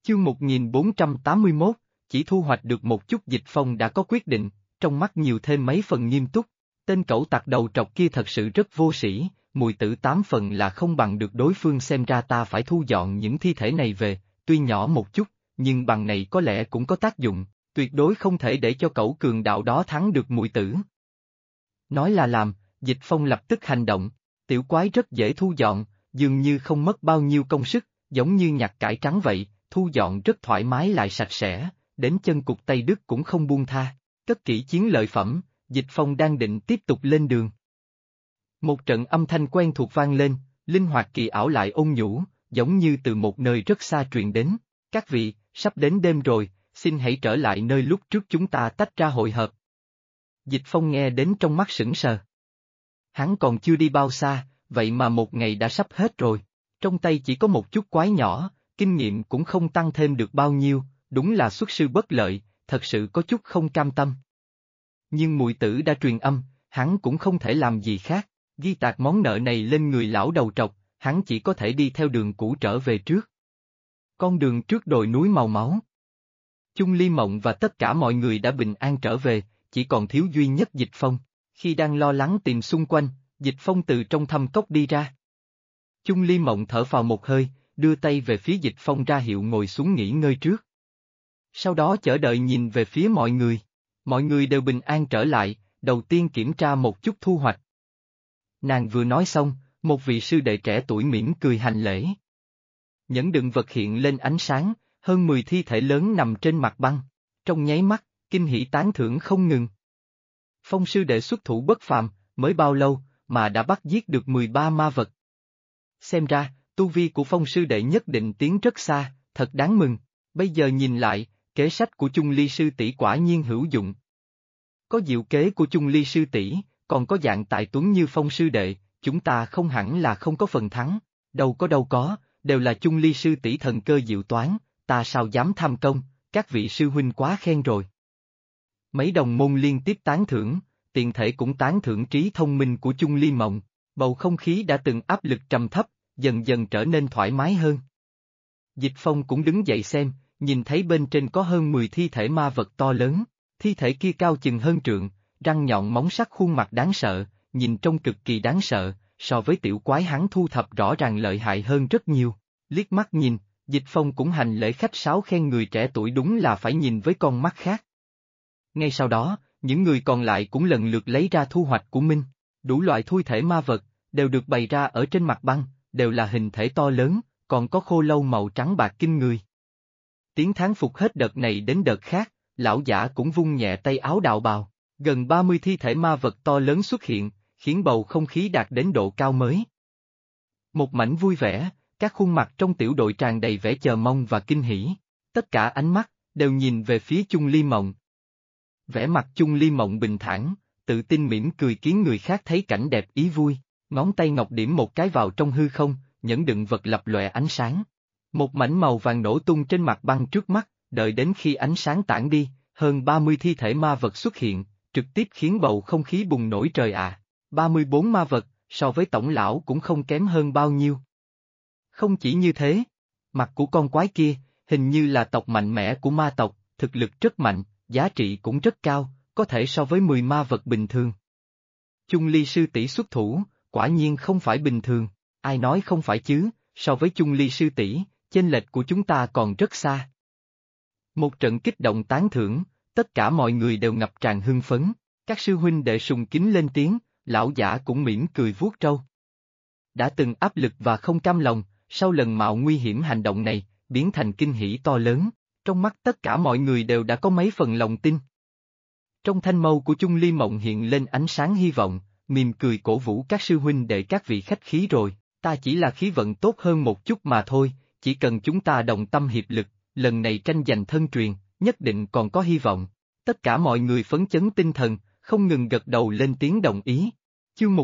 Chương 1481, chỉ thu hoạch được một chút. Dịch Phong đã có quyết định, trong mắt nhiều thêm mấy phần nghiêm túc. Tên cẩu tặc đầu trọc kia thật sự rất vô sĩ, mùi tử 8 phần là không bằng được đối phương, xem ra ta phải thu dọn những thi thể này về, tuy nhỏ một chút, nhưng bằng này có lẽ cũng có tác dụng, tuyệt đối không thể để cho cẩu cường đạo đó thắng được mùi tử. Nói là làm, Dịch Phong lập tức hành động, tiểu quái rất dễ thu dọn, dường như không mất bao nhiêu công sức, giống như nhặt cải trắng vậy, thu dọn rất thoải mái lại sạch sẽ, đến chân cục Tây Đức cũng không buông tha. Cất kỹ chiến lợi phẩm, Dịch Phong đang định tiếp tục lên đường. Một trận âm thanh quen thuộc vang lên, linh hoạt kỳ ảo lại ôn nhũ, giống như từ một nơi rất xa truyền đến. Các vị, sắp đến đêm rồi, xin hãy trở lại nơi lúc trước chúng ta tách ra hội hợp. Dịch Phong nghe đến trong mắt sững sờ. Hắn còn chưa đi bao xa, vậy mà một ngày đã sắp hết rồi. Trong tay chỉ có một chút quái nhỏ, kinh nghiệm cũng không tăng thêm được bao nhiêu, đúng là xuất sư bất lợi, thật sự có chút không cam tâm. Nhưng mùi tử đã truyền âm, hắn cũng không thể làm gì khác, ghi tạc món nợ này lên người lão đầu trọc, hắn chỉ có thể đi theo đường cũ trở về trước. Con đường trước đồi núi màu máu. Chung Ly Mộng và tất cả mọi người đã bình an trở về, chỉ còn thiếu duy nhất Dịch Phong. Khi đang lo lắng tìm xung quanh, Dịch Phong từ trong thâm cốc đi ra. Chung Ly Mộng thở phào một hơi, đưa tay về phía Dịch Phong ra hiệu ngồi xuống nghỉ ngơi trước. Sau đó chờ đợi nhìn về phía mọi người. Mọi người đều bình an trở lại, đầu tiên kiểm tra một chút thu hoạch. Nàng vừa nói xong, một vị sư đệ trẻ tuổi mỉm cười hành lễ. Nhẫn đựng vật hiện lên ánh sáng, hơn 10 thi thể lớn nằm trên mặt băng. Trong nháy mắt, kinh hỉ tán thưởng không ngừng. Phong sư đệ xuất thủ bất phàm, mới bao lâu, mà đã bắt giết được 13 ma vật. Xem ra, tu vi của Phong sư đệ nhất định tiến rất xa, thật đáng mừng. Bây giờ nhìn lại, kế sách của Chung Ly sư tỷ quả nhiên hữu dụng. Có diệu kế của Chung Ly sư tỷ, còn có dạng tài tuấn như Phong sư đệ, chúng ta không hẳn là không có phần thắng. Đâu có, đều là Chung Ly sư tỷ thần cơ diệu toán, ta sao dám tham công, các vị sư huynh quá khen rồi. Mấy đồng môn liên tiếp tán thưởng, tiện thể cũng tán thưởng trí thông minh của Chung Ly Mộng. Bầu không khí đã từng áp lực trầm thấp, dần dần trở nên thoải mái hơn. Dịch Phong cũng đứng dậy xem, nhìn thấy bên trên có hơn 10 thi thể ma vật to lớn, thi thể kia cao chừng hơn trượng, răng nhọn móng sắc, khuôn mặt đáng sợ, nhìn trông cực kỳ đáng sợ, so với tiểu quái hắn thu thập rõ ràng lợi hại hơn rất nhiều. Liếc mắt nhìn, Dịch Phong cũng hành lễ khách sáo khen người trẻ tuổi đúng là phải nhìn với con mắt khác. Ngay sau đó, những người còn lại cũng lần lượt lấy ra thu hoạch của mình, đủ loại thui thể ma vật, đều được bày ra ở trên mặt băng, đều là hình thể to lớn, còn có khô lâu màu trắng bạc kinh người. Tiếng thán phục hết đợt này đến đợt khác, lão giả cũng vung nhẹ tay áo đạo bào, gần 30 thi thể ma vật to lớn xuất hiện, khiến bầu không khí đạt đến độ cao mới. Một mảnh vui vẻ, các khuôn mặt trong tiểu đội tràn đầy vẻ chờ mong và kinh hỉ, tất cả ánh mắt đều nhìn về phía Chung Ly Mộng. Vẻ mặt Chung Ly Mộng bình thản, tự tin mỉm cười khiến người khác thấy cảnh đẹp ý vui, ngón tay ngọc điểm một cái vào trong hư không, nhẫn đựng vật lập lòe ánh sáng. Một mảnh màu vàng nổ tung trên mặt băng trước mắt, đợi đến khi ánh sáng tản đi, hơn 30 thi thể ma vật xuất hiện, trực tiếp khiến bầu không khí bùng nổi trời ạ. 34 ma vật, so với tổng lão cũng không kém hơn bao nhiêu. Không chỉ như thế, mặt của con quái kia, hình như là tộc mạnh mẽ của ma tộc, thực lực rất mạnh, giá trị cũng rất cao, có thể so với 10 ma vật bình thường. Chung Ly sư tỷ xuất thủ, quả nhiên không phải bình thường, ai nói không phải chứ, so với Chung Ly sư tỷ, chênh lệch của chúng ta còn rất xa. Một trận kích động tán thưởng, tất cả mọi người đều ngập tràn hưng phấn, các sư huynh đệ sùng kính lên tiếng, lão giả cũng mỉm cười vuốt râu. Đã từng áp lực và không cam lòng, sau lần mạo nguy hiểm hành động này, biến thành kinh hỉ to lớn, trong mắt tất cả mọi người đều đã có mấy phần lòng tin. Trong thanh mâu của Chung Ly Mộng hiện lên ánh sáng hy vọng, mỉm cười cổ vũ các sư huynh đệ, các vị khách khí rồi, ta chỉ là khí vận tốt hơn một chút mà thôi, chỉ cần chúng ta đồng tâm hiệp lực, lần này tranh giành thân truyền, nhất định còn có hy vọng. Tất cả mọi người phấn chấn tinh thần, không ngừng gật đầu lên tiếng đồng ý. Chương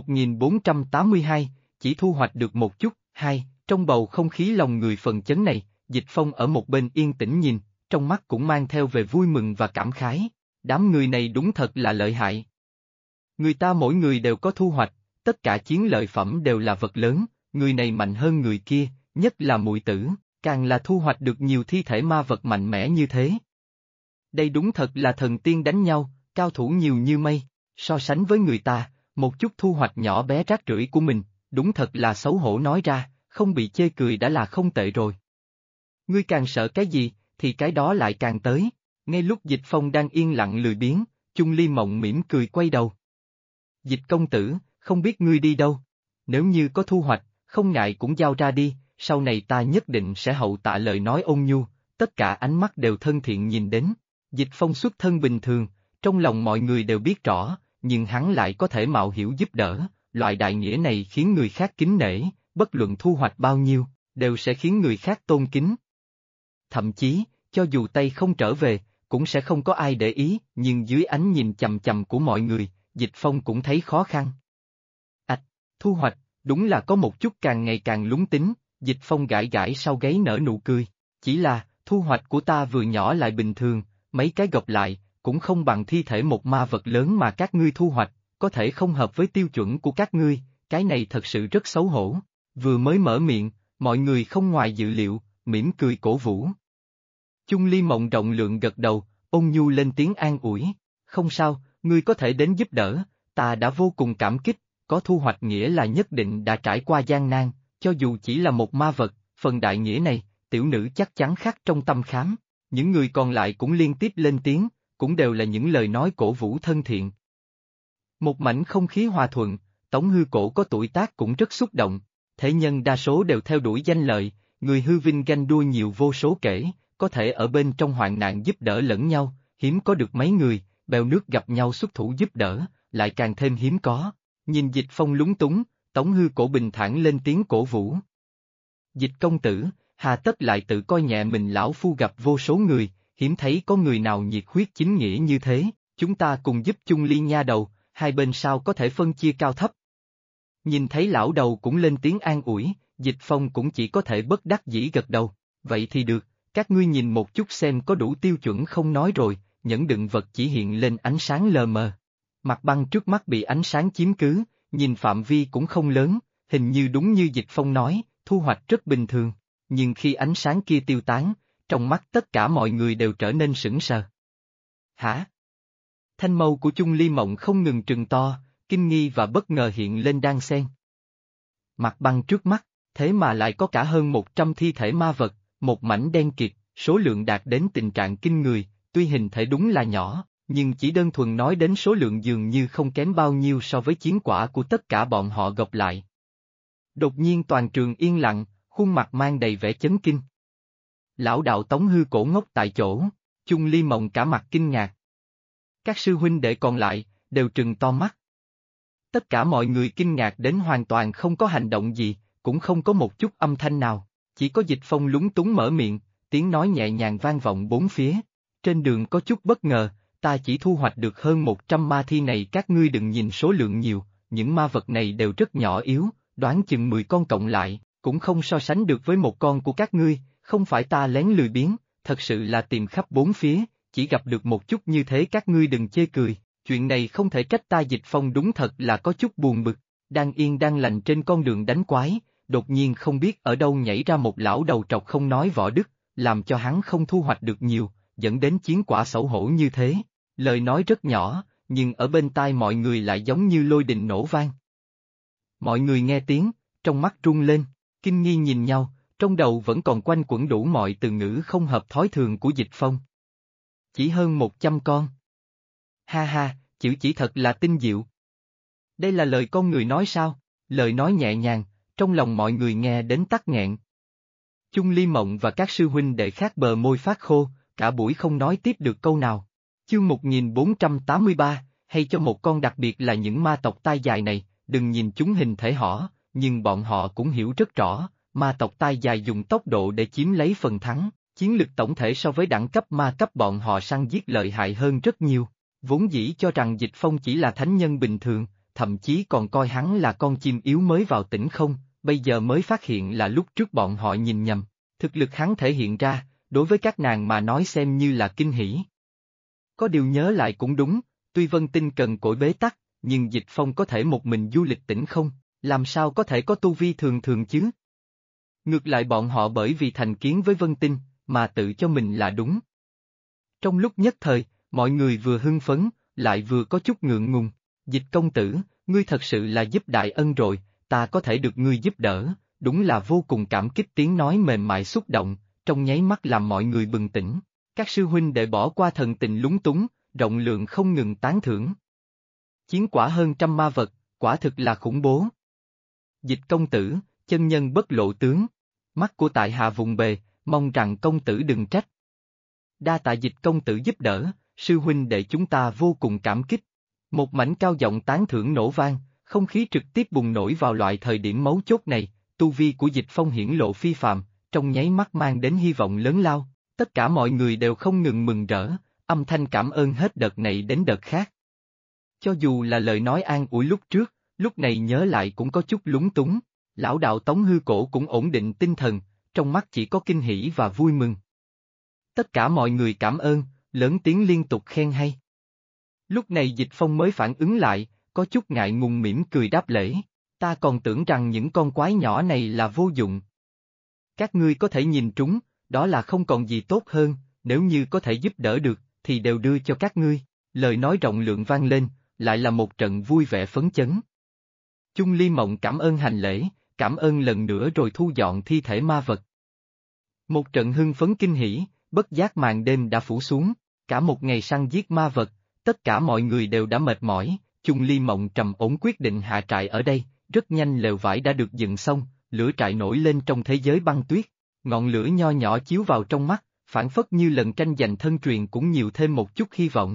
1482, chỉ thu hoạch được một chút. Trong bầu không khí lòng người phần chấn này, Dịch Phong ở một bên yên tĩnh nhìn, trong mắt cũng mang theo về vui mừng và cảm khái. Đám người này đúng thật là lợi hại. Người ta mỗi người đều có thu hoạch, tất cả chiến lợi phẩm đều là vật lớn, người này mạnh hơn người kia, nhất là muội tử, càng là thu hoạch được nhiều thi thể ma vật mạnh mẽ như thế. Đây đúng thật là thần tiên đánh nhau, cao thủ nhiều như mây, so sánh với người ta, một chút thu hoạch nhỏ bé rác rưởi của mình, đúng thật là xấu hổ nói ra, không bị chê cười đã là không tệ rồi. Ngươi càng sợ cái gì, thì cái đó lại càng tới. Ngay lúc Dịch Phong đang yên lặng lười biếng, Chung Ly Mộng mỉm cười quay đầu. Dịch công tử, không biết ngươi đi đâu? Nếu như có thu hoạch, không ngại cũng giao ra đi, sau này ta nhất định sẽ hậu tạ lời nói ôn nhu, tất cả ánh mắt đều thân thiện nhìn đến. Dịch Phong xuất thân bình thường, trong lòng mọi người đều biết rõ, nhưng hắn lại có thể mạo hiểu giúp đỡ, loại đại nghĩa này khiến người khác kính nể, bất luận thu hoạch bao nhiêu, đều sẽ khiến người khác tôn kính. Thậm chí, cho dù tay không trở về, cũng sẽ không có ai để ý, nhưng dưới ánh nhìn chằm chằm của mọi người, Dịch Phong cũng thấy khó khăn. Thu hoạch, đúng là có một chút càng ngày càng lúng tính, Dịch Phong gãi gãi sau gáy nở nụ cười, chỉ là, thu hoạch của ta vừa nhỏ lại bình thường, mấy cái gộp lại, cũng không bằng thi thể một ma vật lớn mà các ngươi thu hoạch, có thể không hợp với tiêu chuẩn của các ngươi, cái này thật sự rất xấu hổ. Vừa mới mở miệng, mọi người không ngoài dự liệu, mỉm cười cổ vũ. Chung Ly Mộng rộng lượng gật đầu, ôn nhu lên tiếng an ủi, không sao, ngươi có thể đến giúp đỡ, ta đã vô cùng cảm kích, có thu hoạch nghĩa là nhất định đã trải qua gian nan, cho dù chỉ là một ma vật, phần đại nghĩa này, tiểu nữ chắc chắn khắc trong tâm khám. Những người còn lại cũng liên tiếp lên tiếng, cũng đều là những lời nói cổ vũ thân thiện. Một mảnh không khí hòa thuận, Tống Hư Cổ có tuổi tác cũng rất xúc động, thế nhân đa số đều theo đuổi danh lợi, người hư vinh ganh đua nhiều vô số kể, có thể ở bên trong hoạn nạn giúp đỡ lẫn nhau, hiếm có được mấy người, bèo nước gặp nhau xuất thủ giúp đỡ, lại càng thêm hiếm có. Nhìn Dịch Phong lúng túng, Tống Hư Cổ bình thản lên tiếng cổ vũ. Dịch công tử, hà tất lại tự coi nhẹ mình lão phu gặp vô số người, hiếm thấy có người nào nhiệt huyết chính nghĩa như thế, chúng ta cùng giúp Chung Ly nha đầu, hai bên sao có thể phân chia cao thấp. Nhìn thấy lão đầu cũng lên tiếng an ủi, Dịch Phong cũng chỉ có thể bất đắc dĩ gật đầu, vậy thì được, các ngươi nhìn một chút xem có đủ tiêu chuẩn không nói rồi, nhẫn đựng vật chỉ hiện lên ánh sáng lờ mờ. Mặt băng trước mắt bị ánh sáng chiếm cứ, nhìn phạm vi cũng không lớn, hình như đúng như Dịch Phong nói, thu hoạch rất bình thường, nhưng khi ánh sáng kia tiêu tán, trong mắt tất cả mọi người đều trở nên sững sờ. Hả? Thanh mâu của Chung Ly Mộng không ngừng trừng to, kinh nghi và bất ngờ hiện lên đan xen. Mặt băng trước mắt, thế mà lại có cả hơn 100 thi thể ma vật, một mảnh đen kịt, số lượng đạt đến tình trạng kinh người, tuy hình thể đúng là nhỏ, nhưng chỉ đơn thuần nói đến số lượng dường như không kém bao nhiêu so với chiến quả của tất cả bọn họ gộp lại. Đột nhiên toàn trường yên lặng, khuôn mặt mang đầy vẻ chấn kinh. Lão đạo Tống Hư Cổ ngốc tại chỗ, Chung Ly Mộng cả mặt kinh ngạc. Các sư huynh đệ còn lại, đều trừng to mắt. Tất cả mọi người kinh ngạc đến hoàn toàn không có hành động gì, cũng không có một chút âm thanh nào, chỉ có Dịch Phong lúng túng mở miệng, tiếng nói nhẹ nhàng vang vọng bốn phía. Trên đường có chút bất ngờ, ta chỉ thu hoạch được hơn 100 ma thi này, các ngươi đừng nhìn số lượng nhiều, những ma vật này đều rất nhỏ yếu, đoán chừng 10 con cộng lại, cũng không so sánh được với một con của các ngươi, không phải ta lén lười biếng, thật sự là tìm khắp bốn phía, chỉ gặp được một chút như thế các ngươi đừng chê cười, chuyện này không thể trách ta. Dịch Phong đúng thật là có chút buồn bực, đang yên đang lành trên con đường đánh quái, đột nhiên không biết ở đâu nhảy ra một lão đầu trọc không nói võ đức, làm cho hắn không thu hoạch được nhiều, dẫn đến chiến quả xấu hổ như thế. Lời nói rất nhỏ, nhưng ở bên tai mọi người lại giống như lôi đình nổ vang. Mọi người nghe tiếng, trong mắt rung lên, kinh nghi nhìn nhau, trong đầu vẫn còn quanh quẩn đủ mọi từ ngữ không hợp thói thường của Dịch Phong. Chỉ hơn 100 con. Ha ha, chữ chỉ thật là tinh diệu. Đây là lời con người nói sao? Lời nói nhẹ nhàng, trong lòng mọi người nghe đến tắc nghẹn. Chung Ly Mộng và các sư huynh đệ khác bờ môi phát khô, cả buổi không nói tiếp được câu nào. Chương 1483, hay cho một con, đặc biệt là những ma tộc tai dài này, đừng nhìn chúng hình thể họ, nhưng bọn họ cũng hiểu rất rõ, ma tộc tai dài dùng tốc độ để chiếm lấy phần thắng, chiến lực tổng thể so với đẳng cấp ma cấp bọn họ săn giết lợi hại hơn rất nhiều. Vốn dĩ cho rằng Dịch Phong chỉ là thánh nhân bình thường, thậm chí còn coi hắn là con chim yếu mới vào tỉnh không, bây giờ mới phát hiện là lúc trước bọn họ nhìn nhầm, thực lực hắn thể hiện ra, đối với các nàng mà nói xem như là kinh hỉ. Có điều nhớ lại cũng đúng, tuy Vân Tinh cần cỗi bế tắc, nhưng Dịch Phong có thể một mình du lịch tỉnh không, làm sao có thể có tu vi thường thường chứ? Ngược lại bọn họ bởi vì thành kiến với Vân Tinh, mà tự cho mình là đúng. Trong lúc nhất thời, mọi người vừa hưng phấn, lại vừa có chút ngượng ngùng. Dịch công tử, ngươi thật sự là giúp đại ân rồi, ta có thể được ngươi giúp đỡ, đúng là vô cùng cảm kích, tiếng nói mềm mại xúc động, trong nháy mắt làm mọi người bừng tỉnh. Các sư huynh đệ bỏ qua thần tình lúng túng, rộng lượng không ngừng tán thưởng. Chiến quả hơn trăm ma vật, quả thực là khủng bố. Dịch công tử, chân nhân bất lộ tướng. Mắt của tại hạ vùng bề, mong rằng công tử đừng trách. Đa tạ dịch công tử giúp đỡ, sư huynh đệ chúng ta vô cùng cảm kích. Một mảnh cao giọng tán thưởng nổ vang, không khí trực tiếp bùng nổi vào loại thời điểm mấu chốt này, tu vi của Dịch Phong hiển lộ phi phàm, trong nháy mắt mang đến hy vọng lớn lao, tất cả mọi người đều không ngừng mừng rỡ, âm thanh cảm ơn hết đợt này đến đợt khác. Cho dù là lời nói an ủi lúc trước, lúc này nhớ lại cũng có chút lúng túng, lão đạo Tống Hư Cổ cũng ổn định tinh thần, trong mắt chỉ có kinh hỉ và vui mừng. Tất cả mọi người cảm ơn, lớn tiếng liên tục khen hay. Lúc này Dịch Phong mới phản ứng lại, có chút ngại ngùng mỉm cười đáp lễ, ta còn tưởng rằng những con quái nhỏ này là vô dụng. Các ngươi có thể nhìn trúng, đó là không còn gì tốt hơn, nếu như có thể giúp đỡ được, thì đều đưa cho các ngươi. Lời nói rộng lượng vang lên, lại là một trận vui vẻ phấn chấn. Chung Ly Mộng cảm ơn hành lễ, cảm ơn lần nữa rồi thu dọn thi thể ma vật. Một trận hưng phấn kinh hỉ, bất giác màn đêm đã phủ xuống, cả một ngày săn giết ma vật, tất cả mọi người đều đã mệt mỏi, Chung Ly Mộng trầm ổn quyết định hạ trại ở đây, rất nhanh lều vải đã được dựng xong, lửa trại nổi lên trong thế giới băng tuyết, ngọn lửa nho nhỏ chiếu vào trong mắt, phản phất như lần tranh giành thân truyền cũng nhiều thêm một chút hy vọng.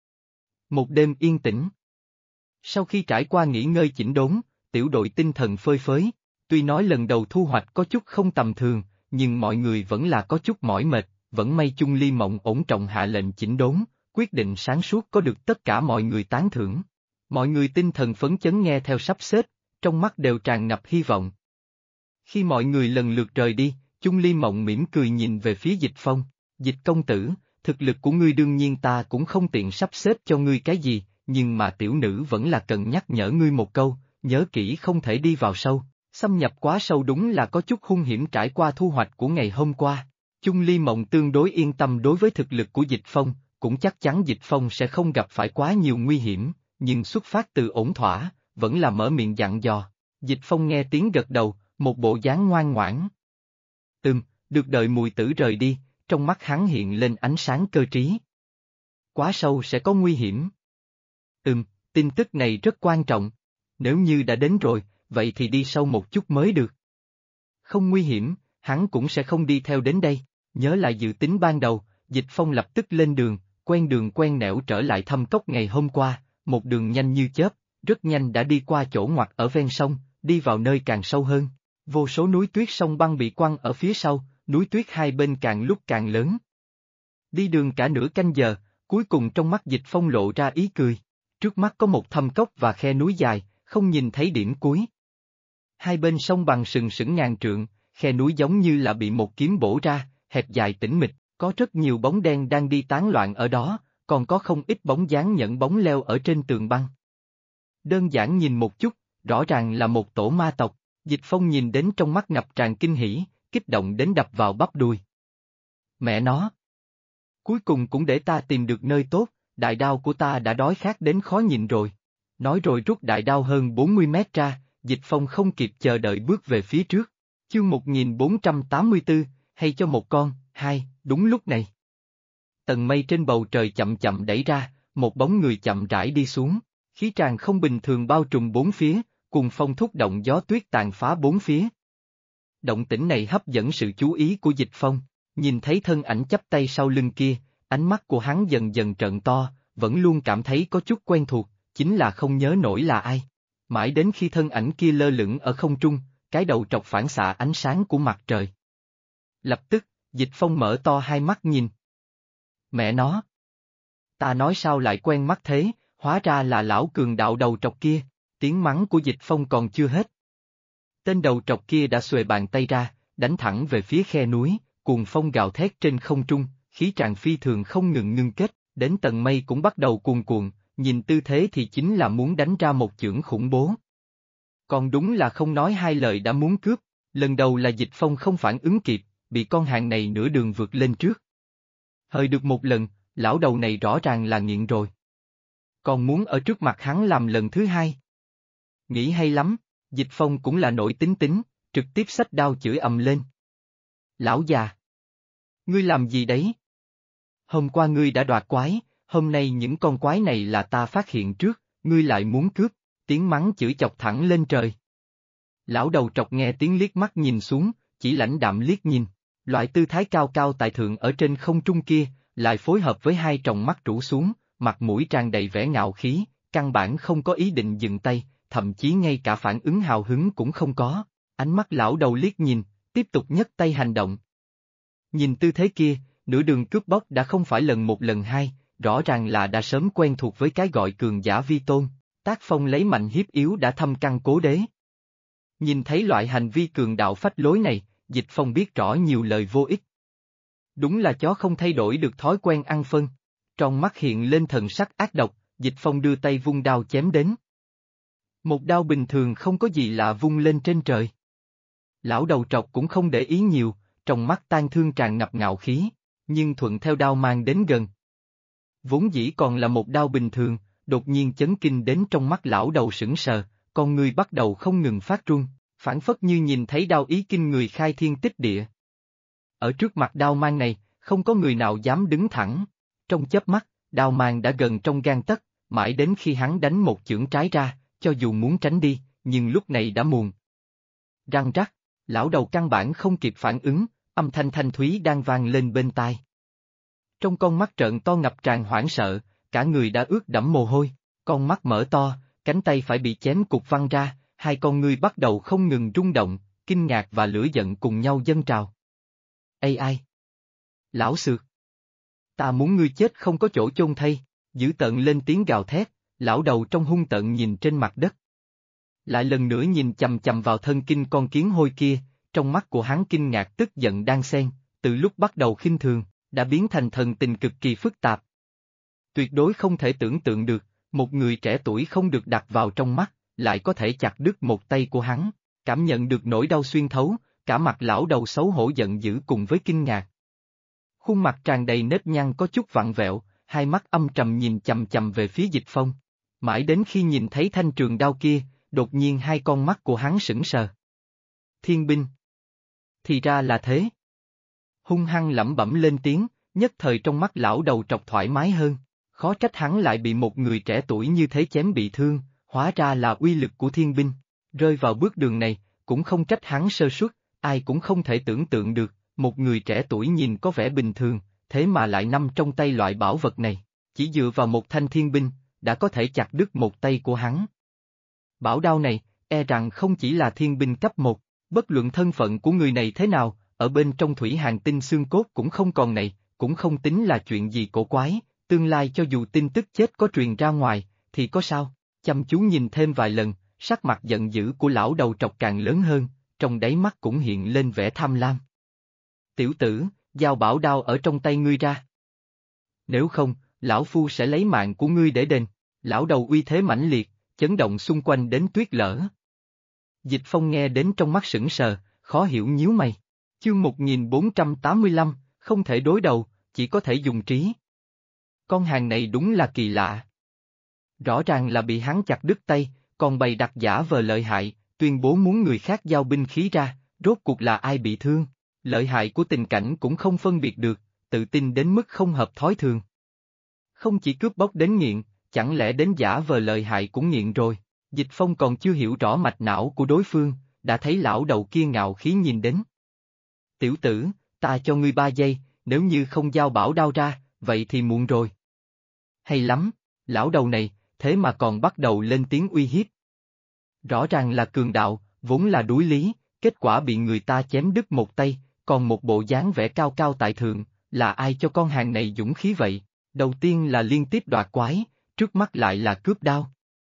Một đêm yên tĩnh. Sau khi trải qua nghỉ ngơi chỉnh đốn, tiểu đội tinh thần phơi phới, tuy nói lần đầu thu hoạch có chút không tầm thường, nhưng mọi người vẫn là có chút mỏi mệt, vẫn may Chung Ly Mộng ổn trọng hạ lệnh chỉnh đốn, quyết định sáng suốt có được tất cả mọi người tán thưởng. Mọi người tinh thần phấn chấn nghe theo sắp xếp, trong mắt đều tràn ngập hy vọng. Khi mọi người lần lượt rời đi, Chung Ly Mộng mỉm cười nhìn về phía Dịch Phong, Dịch công tử, thực lực của ngươi đương nhiên ta cũng không tiện sắp xếp cho ngươi cái gì, nhưng mà tiểu nữ vẫn là cần nhắc nhở ngươi một câu, nhớ kỹ không thể đi vào sâu, xâm nhập quá sâu đúng là có chút hung hiểm trải qua thu hoạch của ngày hôm qua. Chung Ly Mộng tương đối yên tâm đối với thực lực của Dịch Phong, cũng chắc chắn Dịch Phong sẽ không gặp phải quá nhiều nguy hiểm, nhưng xuất phát từ ổn thỏa, vẫn là mở miệng dặn dò. Dịch Phong nghe tiếng gật đầu, một bộ dáng ngoan ngoãn. Được đợi mùi tử rời đi, trong mắt hắn hiện lên ánh sáng cơ trí. Quá sâu sẽ có nguy hiểm. Tin tức này rất quan trọng. Nếu như đã đến rồi, vậy thì đi sâu một chút mới được. Không nguy hiểm, hắn cũng sẽ không đi theo đến đây. Nhớ lại dự tính ban đầu, Dịch Phong lập tức lên đường quen nẻo trở lại thâm cốc ngày hôm qua, một đường nhanh như chớp, rất nhanh đã đi qua chỗ ngoặt ở ven sông, đi vào nơi càng sâu hơn. Vô số núi tuyết sông băng bị quăng ở phía sau, núi tuyết hai bên càng lúc càng lớn. Đi đường cả nửa canh giờ, cuối cùng trong mắt Dịch Phong lộ ra ý cười. Trước mắt có một thâm cốc và khe núi dài, không nhìn thấy điểm cuối. Hai bên sông bằng sừng sững ngàn trượng, khe núi giống như là bị một kiếm bổ ra, hẹp dài tĩnh mịch, có rất nhiều bóng đen đang đi tán loạn ở đó, còn có không ít bóng dáng nhẫn bóng leo ở trên tường băng. Đơn giản nhìn một chút, rõ ràng là một tổ ma tộc, Dịch Phong nhìn đến trong mắt ngập tràn kinh hỉ, kích động đến đập vào bắp đùi. Mẹ nó! Cuối cùng cũng để ta tìm được nơi tốt, đại đao của ta đã đói khát đến khó nhịn rồi. Nói rồi rút đại đao hơn 40 mét ra, Dịch Phong không kịp chờ đợi bước về phía trước. Chương 1484, hay cho một con, hai, đúng lúc này. Tầng mây trên bầu trời chậm chậm đẩy ra, một bóng người chậm rãi đi xuống, khí tràn không bình thường bao trùm bốn phía, cùng phong thúc động gió tuyết tàn phá bốn phía. Động tĩnh này hấp dẫn sự chú ý của Dịch Phong, nhìn thấy thân ảnh chắp tay sau lưng kia, ánh mắt của hắn dần dần trợn to, vẫn luôn cảm thấy có chút quen thuộc, chính là không nhớ nổi là ai. Mãi đến khi thân ảnh kia lơ lửng ở không trung, cái đầu trọc phản xạ ánh sáng của mặt trời. Lập tức, Dịch Phong mở to hai mắt nhìn. Mẹ nó! Ta nói sao lại quen mắt thế, hóa ra là lão cường đạo đầu trọc kia, tiếng mắng của Dịch Phong còn chưa hết. Tên đầu trọc kia đã xuề bàn tay ra, đánh thẳng về phía khe núi, cuồng phong gào thét trên không trung, khí tràn phi thường không ngừng ngưng kết, đến tầng mây cũng bắt đầu cuồn cuộn, nhìn tư thế thì chính là muốn đánh ra một chưởng khủng bố. Còn đúng là không nói hai lời đã muốn cướp, Lần đầu là Dịch Phong không phản ứng kịp, bị con hàng này nửa đường vượt lên trước. Hơi được một lần, lão đầu này rõ ràng là nghiện rồi. Còn muốn ở trước mặt hắn làm lần thứ hai. Nghĩ hay lắm, Dịch Phong cũng là nổi tính tính, trực tiếp xách đao chửi ầm lên. Lão già! Ngươi làm gì đấy? Hôm qua ngươi đã đoạt quái, hôm nay những con quái này là ta phát hiện trước, ngươi lại muốn cướp, tiếng mắng chửi chọc thẳng lên trời. Lão đầu trọc nghe tiếng liếc mắt nhìn xuống, chỉ lãnh đạm liếc nhìn, loại tư thái cao cao tại thượng ở trên không trung kia, lại phối hợp với hai tròng mắt rũ xuống, mặt mũi tràn đầy vẻ ngạo khí, căn bản không có ý định dừng tay, thậm chí ngay cả phản ứng hào hứng cũng không có, ánh mắt lão đầu liếc nhìn, tiếp tục nhấc tay hành động. Nhìn tư thế kia, nửa đường cướp bóc đã không phải lần một lần hai, rõ ràng là đã sớm quen thuộc với cái gọi cường giả vi tôn, tác phong lấy mạnh hiếp yếu đã thâm căn cố đế. Nhìn thấy loại hành vi cường đạo phách lối này, Dịch Phong biết rõ nhiều lời vô ích. Đúng là chó không thay đổi được thói quen ăn phân. Trong mắt hiện lên thần sắc ác độc, Dịch Phong đưa tay vung đao chém đến. Một đao bình thường không có gì lạ vung lên trên trời. Lão đầu trọc cũng không để ý nhiều, trong mắt tang thương tràn ngập ngạo khí, nhưng thuận theo đao mang đến gần. Vốn dĩ còn là một đao bình thường, đột nhiên chấn kinh đến trong mắt lão đầu sững sờ, con người bắt đầu không ngừng phát run, phảng phất như nhìn thấy đao ý kinh người khai thiên tích địa. Ở trước mặt đao mang này, không có người nào dám đứng thẳng. Trong chớp mắt, đao mang đã gần trong gang tấc, mãi đến khi hắn đánh một chưởng trái ra, cho dù muốn tránh đi, nhưng lúc này đã muộn. Răng rắc, lão đầu căn bản không kịp phản ứng, âm thanh thanh thúy đang vang lên bên tai. Trong con mắt trợn to ngập tràn hoảng sợ, cả người đã ướt đẫm mồ hôi, con mắt mở to, cánh tay phải bị chém cục văng ra, hai con ngươi bắt đầu không ngừng rung động, kinh ngạc và lửa giận cùng nhau dâng trào. Ây ai? Lão xược! Ta muốn ngươi chết không có chỗ chôn thây, dữ tợn lên tiếng gào thét, lão đầu trong hung tợn nhìn trên mặt đất. Lại lần nữa nhìn chầm chầm vào thân kinh con kiến hôi kia, trong mắt của hắn kinh ngạc tức giận đan xen, từ lúc bắt đầu khinh thường, đã biến thành thần tình cực kỳ phức tạp. Tuyệt đối không thể tưởng tượng được, một người trẻ tuổi không được đặt vào trong mắt, lại có thể chặt đứt một tay của hắn, cảm nhận được nỗi đau xuyên thấu, cả mặt lão đầu xấu hổ giận dữ cùng với kinh ngạc. Khuôn mặt tràn đầy nếp nhăn có chút vặn vẹo, hai mắt âm trầm nhìn chầm chầm về phía Dịch Phong. Mãi đến khi nhìn thấy thanh trường đao kia, đột nhiên hai con mắt của hắn sững sờ. Thiên binh. Thì ra là thế. Hung hăng lẩm bẩm lên tiếng, nhất thời trong mắt lão đầu trọc thoải mái hơn, khó trách hắn lại bị một người trẻ tuổi như thế chém bị thương, hóa ra là uy lực của thiên binh. Rơi vào bước đường này, cũng không trách hắn sơ suất, ai cũng không thể tưởng tượng được, một người trẻ tuổi nhìn có vẻ bình thường, thế mà lại nằm trong tay loại bảo vật này, chỉ dựa vào một thanh thiên binh, đã có thể chặt đứt một tay của hắn. Bảo đao này, e rằng không chỉ là thiên binh cấp 1, bất luận thân phận của người này thế nào, ở bên trong thủy hàng tinh xương cốt cũng không còn này, cũng không tính là chuyện gì cổ quái, tương lai cho dù tin tức chết có truyền ra ngoài, thì có sao, chăm chú nhìn thêm vài lần, sắc mặt giận dữ của lão đầu trọc càng lớn hơn, trong đáy mắt cũng hiện lên vẻ tham lam. Tiểu tử, giao bảo đao ở trong tay ngươi ra. Nếu không, lão phu sẽ lấy mạng của ngươi để đền, lão đầu uy thế mãnh liệt, chấn động xung quanh đến tuyết lở. Dịch Phong nghe đến trong mắt sững sờ, khó hiểu nhíu mày. Chương 1485, không thể đối đầu, chỉ có thể dùng trí. Con hàng này đúng là kỳ lạ. Rõ ràng là bị hắn chặt đứt tay, còn bày đặt giả vờ lợi hại, tuyên bố muốn người khác giao binh khí ra, rốt cuộc là ai bị thương. Lợi hại của tình cảnh cũng không phân biệt được, tự tin đến mức không hợp thói thường. Không chỉ cướp bóc đến nghiện, chẳng lẽ đến giả vờ lợi hại cũng nghiện rồi. Dịch Phong còn chưa hiểu rõ mạch não của đối phương, đã thấy lão đầu kia ngạo khí nhìn đến. Tiểu tử, ta cho ngươi 3 giây, nếu như không giao bảo đao ra, vậy thì muộn rồi. Hay lắm, lão đầu này, thế mà còn bắt đầu lên tiếng uy hiếp. Rõ ràng là cường đạo, vốn là đuối lý, kết quả bị người ta chém đứt một tay, còn một bộ dáng vẻ cao cao tại thượng, là ai cho con hàng này dũng khí vậy? Đầu tiên là liên tiếp đoạt quái, trước mắt lại là cướp đao.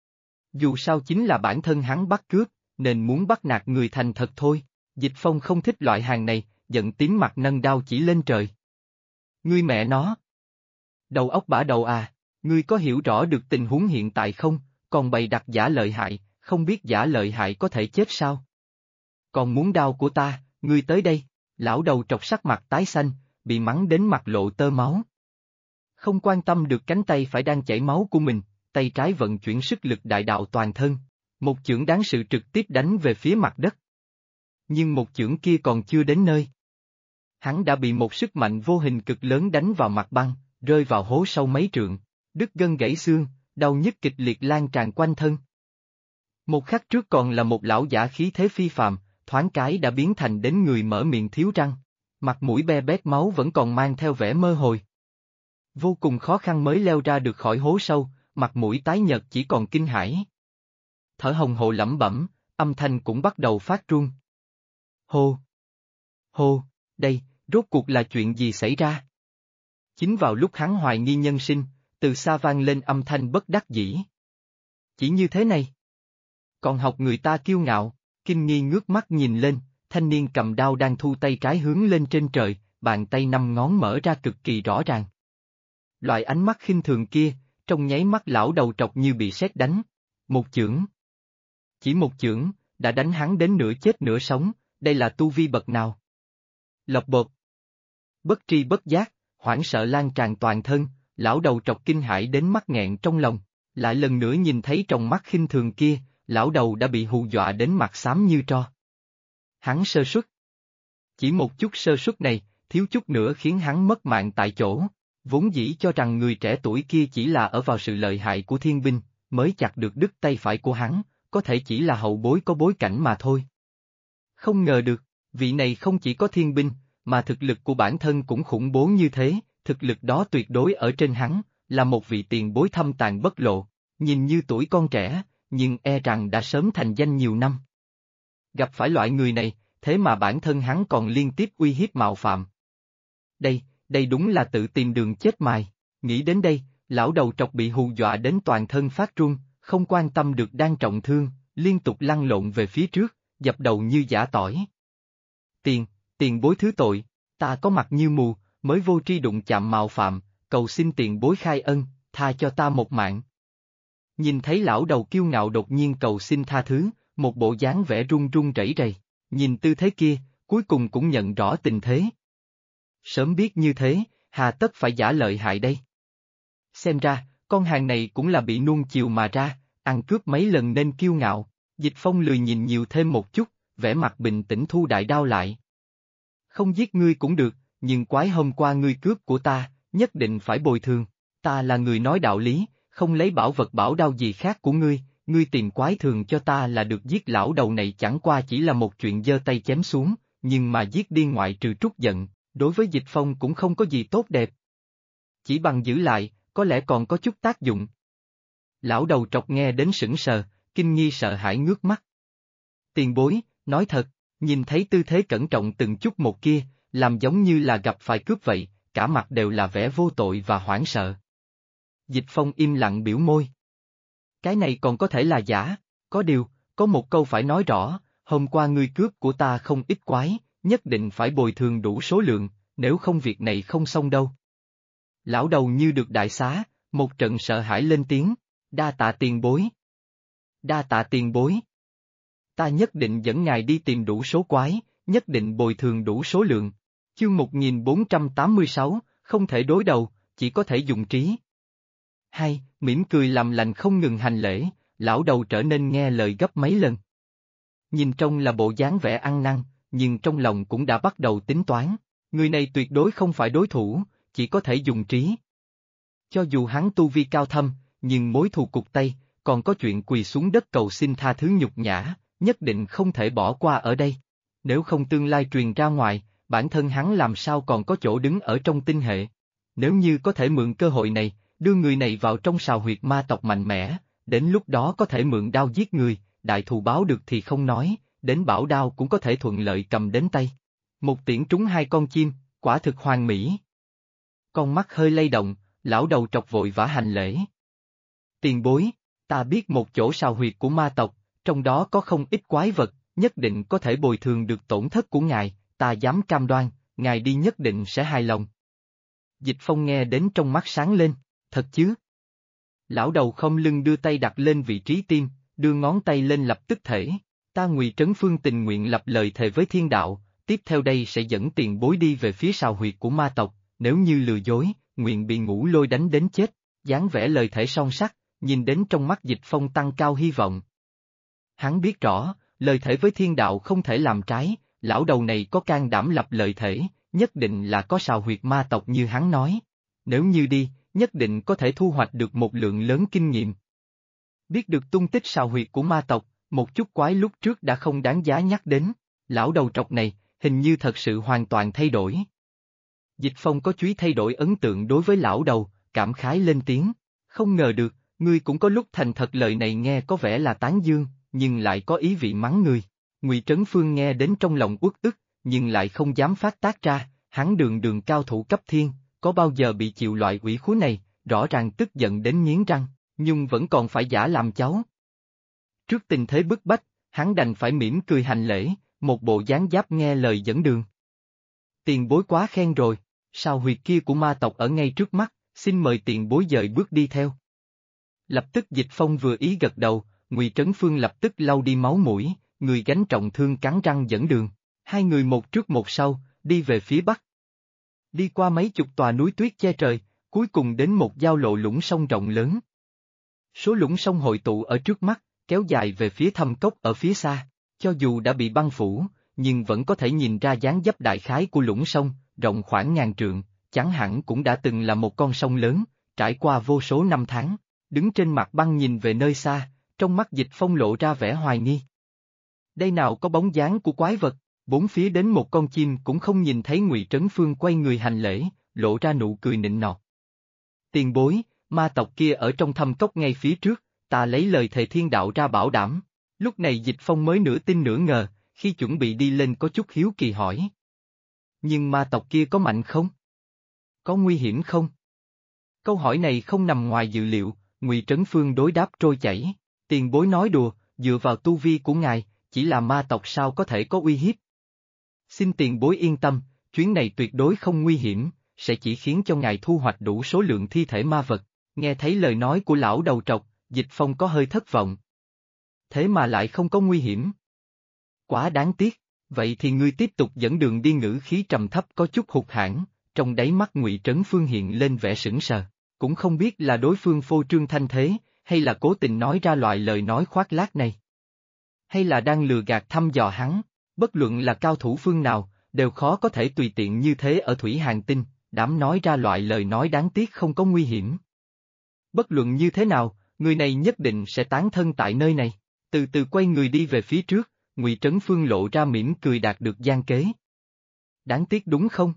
Dù sao chính là bản thân hắn bắt cướp, nên muốn bắt nạt người thành thật thôi. Dịch Phong không thích loại hàng này, giận tím mặt nâng đao chỉ lên trời. Ngươi mẹ nó! Đầu óc bả đầu à, ngươi có hiểu rõ được tình huống hiện tại không, còn bày đặt giả lợi hại, không biết giả lợi hại có thể chết sao? Còn muốn đao của ta, ngươi tới đây, lão đầu trọc sắc mặt tái xanh, bị mắng đến mặt lộ tơ máu. Không quan tâm được cánh tay phải đang chảy máu của mình, tay trái vận chuyển sức lực đại đạo toàn thân. Một chưởng đáng sự trực tiếp đánh về phía mặt đất. Nhưng một chưởng kia còn chưa đến nơi. Hắn đã bị một sức mạnh vô hình cực lớn đánh vào mặt băng, rơi vào hố sâu mấy trượng, đứt gân gãy xương, đau nhức kịch liệt lan tràn quanh thân. Một khắc trước còn là một lão giả khí thế phi phàm, thoáng cái đã biến thành đến người mở miệng thiếu răng, mặt mũi be bét máu vẫn còn mang theo vẻ mơ hồi. Vô cùng khó khăn mới leo ra được khỏi hố sâu, mặt mũi tái nhợt chỉ còn kinh hãi. Thở hồng hộc lẩm bẩm, âm thanh cũng bắt đầu phát run. Hô! Hô! Đây, rốt cuộc là chuyện gì xảy ra? Chính vào lúc hắn hoài nghi nhân sinh, từ xa vang lên âm thanh bất đắc dĩ. Chỉ như thế này. Còn học người ta kiêu ngạo, kinh nghi ngước mắt nhìn lên, thanh niên cầm đao đang thu tay trái hướng lên trên trời, bàn tay năm ngón mở ra cực kỳ rõ ràng. Loại ánh mắt khinh thường kia, trong nháy mắt lão đầu trọc như bị sét đánh. Một chưởng. Chỉ một chưởng, đã đánh hắn đến nửa chết nửa sống, đây là tu vi bậc nào? Lộc bộp. Bất tri bất giác, hoảng sợ lan tràn toàn thân, lão đầu trọc kinh hãi đến mắc nghẹn trong lòng, lại lần nữa nhìn thấy trong mắt khinh thường kia, lão đầu đã bị hù dọa đến mặt xám như tro. Hắn sơ suất. Chỉ một chút sơ suất này, thiếu chút nữa khiến hắn mất mạng tại chỗ, vốn dĩ cho rằng người trẻ tuổi kia chỉ là ở vào sự lợi hại của thiên binh, mới chặt được đứt tay phải của hắn, có thể chỉ là hậu bối có bối cảnh mà thôi. Không ngờ được, vị này không chỉ có thiên binh, mà thực lực của bản thân cũng khủng bố như thế, thực lực đó tuyệt đối ở trên hắn, là một vị tiền bối thâm tàn bất lộ, nhìn như tuổi con trẻ, nhưng e rằng đã sớm thành danh nhiều năm. Gặp phải loại người này, thế mà bản thân hắn còn liên tiếp uy hiếp mạo phạm. Đây đúng là tự tìm đường chết mài, nghĩ đến đây, lão đầu trọc bị hù dọa đến toàn thân phát run, không quan tâm được đang trọng thương, liên tục lăn lộn về phía trước, dập đầu như giã tỏi. Tiền bối thứ tội, ta có mặt như mù, mới vô tri đụng chạm mạo phạm, cầu xin tiền bối khai ân, tha cho ta một mạng. Nhìn thấy lão đầu kiêu ngạo đột nhiên cầu xin tha thứ, một bộ dáng vẻ run run rẩy rẩy, nhìn tư thế kia, cuối cùng cũng nhận rõ tình thế. Sớm biết như thế, hà tất phải giả lợi hại đây. Xem ra, con hàng này cũng là bị nuông chiều mà ra, ăn cướp mấy lần nên kiêu ngạo. Dịch Phong lười nhìn nhiều thêm một chút, vẻ mặt bình tĩnh thu đại đao lại. Không giết ngươi cũng được, nhưng quái hôm qua ngươi cướp của ta, nhất định phải bồi thường. Ta là người nói đạo lý, không lấy bảo vật bảo đao gì khác của ngươi, ngươi tìm quái thường cho ta là được. Giết lão đầu này chẳng qua chỉ là một chuyện giơ tay chém xuống, nhưng mà giết điên ngoại trừ trút giận, đối với Dịch Phong cũng không có gì tốt đẹp. Chỉ bằng giữ lại, có lẽ còn có chút tác dụng. Lão đầu trọc nghe đến sững sờ, kinh nghi sợ hãi ngước mắt. Tiền bối, nói thật, nhìn thấy tư thế cẩn trọng từng chút một kia, làm giống như là gặp phải cướp vậy, cả mặt đều là vẻ vô tội và hoảng sợ. Dịch Phong im lặng biểu môi. Cái này còn có thể là giả, có điều, có một câu phải nói rõ, hôm qua ngươi cướp của ta không ít quái, nhất định phải bồi thường đủ số lượng, nếu không việc này không xong đâu. Lão đầu như được đại xá, một trận sợ hãi lên tiếng, đa tạ tiền bối. Đa tạ tiền bối. Ta nhất định dẫn ngài đi tìm đủ số quái, nhất định bồi thường đủ số lượng. Chương 1486, không thể đối đầu, chỉ có thể dùng trí. Hay, mỉm cười làm lành không ngừng hành lễ, lão đầu trở nên nghe lời gấp mấy lần. Nhìn trông là bộ dáng vẻ ăn năn, nhưng trong lòng cũng đã bắt đầu tính toán, người này tuyệt đối không phải đối thủ, chỉ có thể dùng trí. Cho dù hắn tu vi cao thâm, nhưng mối thù cục tay, còn có chuyện quỳ xuống đất cầu xin tha thứ nhục nhã, nhất định không thể bỏ qua ở đây. Nếu không tương lai truyền ra ngoài, bản thân hắn làm sao còn có chỗ đứng ở trong tinh hệ. Nếu như có thể mượn cơ hội này, đưa người này vào trong sào huyệt ma tộc mạnh mẽ, đến lúc đó có thể mượn đao giết người, đại thù báo được thì không nói, đến bảo đao cũng có thể thuận lợi cầm đến tay. Một tiễn trúng hai con chim, quả thực hoàn mỹ. Con mắt hơi lay động, lão đầu trọc vội vã hành lễ. Tiền bối, ta biết một chỗ sào huyệt của ma tộc, trong đó có không ít quái vật, nhất định có thể bồi thường được tổn thất của ngài, ta dám cam đoan, ngài đi nhất định sẽ hài lòng. Dịch Phong nghe đến trong mắt sáng lên, thật chứ? Lão đầu không lưng đưa tay đặt lên vị trí tim, đưa ngón tay lên lập tức thể. Ta Ngụy Trấn Phương tình nguyện lập lời thề với thiên đạo, tiếp theo đây sẽ dẫn tiền bối đi về phía sào huyệt của ma tộc, nếu như lừa dối, nguyện bị Ngũ Lôi đánh đến chết, dáng vẻ lời thể song sắc, nhìn đến trong mắt Dịch Phong tăng cao hy vọng. Hắn biết rõ, lời thể với thiên đạo không thể làm trái, lão đầu này có can đảm lập lời thể, nhất định là có sào huyệt ma tộc như hắn nói. Nếu như đi, nhất định có thể thu hoạch được một lượng lớn kinh nghiệm. Biết được tung tích sào huyệt của ma tộc, một chút quái lúc trước đã không đáng giá nhắc đến, lão đầu trọc này, hình như thật sự hoàn toàn thay đổi. Dịch Phong có chúy thay đổi ấn tượng đối với lão đầu, cảm khái lên tiếng, không ngờ được, ngươi cũng có lúc thành thật. Lời này nghe có vẻ là tán dương, nhưng lại có ý vị mắng người. Ngụy Trấn Phương nghe đến trong lòng uất ức, nhưng lại không dám phát tác ra, hắn đường đường cao thủ cấp thiên, có bao giờ bị chịu loại ủy khuất này, rõ ràng tức giận đến nghiến răng, nhưng vẫn còn phải giả làm cháu. Trước tình thế bức bách, hắn đành phải mỉm cười hành lễ, một bộ dáng dáp nghe lời dẫn đường. Tiền bối quá khen rồi, sào huyệt kia của ma tộc ở ngay trước mắt, xin mời tiền bối dời bước đi theo. Lập tức Dịch Phong vừa ý gật đầu, Ngụy Trấn Phương lập tức lau đi máu mũi, người gánh trọng thương cắn răng dẫn đường, hai người một trước một sau, đi về phía bắc. Đi qua mấy chục tòa núi tuyết che trời, cuối cùng đến một giao lộ lũng sông rộng lớn. Số lũng sông hội tụ ở trước mắt, kéo dài về phía thâm cốc ở phía xa, cho dù đã bị băng phủ, nhưng vẫn có thể nhìn ra dáng dấp đại khái của lũng sông, rộng khoảng ngàn trượng, chẳng hẳn cũng đã từng là một con sông lớn, trải qua vô số năm tháng, đứng trên mặt băng nhìn về nơi xa, trong mắt Dịch Phong lộ ra vẻ hoài nghi. Đây nào có bóng dáng của quái vật, bốn phía đến một con chim cũng không nhìn thấy. Ngụy Trấn Phương quay người hành lễ, lộ ra nụ cười nịnh nọt. Tiền bối, ma tộc kia ở trong thâm cốc ngay phía trước, ta lấy lời thề thiên đạo ra bảo đảm. Lúc này Dịch Phong mới nửa tin nửa ngờ, khi chuẩn bị đi lên có chút hiếu kỳ hỏi. Nhưng ma tộc kia có mạnh không? Có nguy hiểm không? Câu hỏi này không nằm ngoài dự liệu, Ngụy Trấn Phương đối đáp trôi chảy. Tiền bối nói đùa, dựa vào tu vi của ngài, chỉ là ma tộc sao có thể có uy hiếp? Xin tiền bối yên tâm, chuyến này tuyệt đối không nguy hiểm, sẽ chỉ khiến cho ngài thu hoạch đủ số lượng thi thể ma vật. Nghe thấy lời nói của lão đầu trọc, Dịch Phong có hơi thất vọng. Thế mà lại không có nguy hiểm. Quá đáng tiếc, vậy thì ngươi tiếp tục dẫn đường đi. Ngữ khí trầm thấp có chút hụt hẫng, trong đáy mắt Ngụy Trấn Phương hiện lên vẻ sững sờ, cũng không biết là đối phương phô trương thanh thế, hay là cố tình nói ra loại lời nói khoác lác này. Hay là đang lừa gạt thăm dò hắn, bất luận là cao thủ phương nào, đều khó có thể tùy tiện như thế ở Thủy Hàn Tinh, dám nói ra loại lời nói đáng tiếc không có nguy hiểm. Bất luận như thế nào, người này nhất định sẽ tán thân tại nơi này. Từ từ quay người đi về phía trước, Ngụy Trấn Phương lộ ra mỉm cười đạt được gian kế. Đáng tiếc đúng không?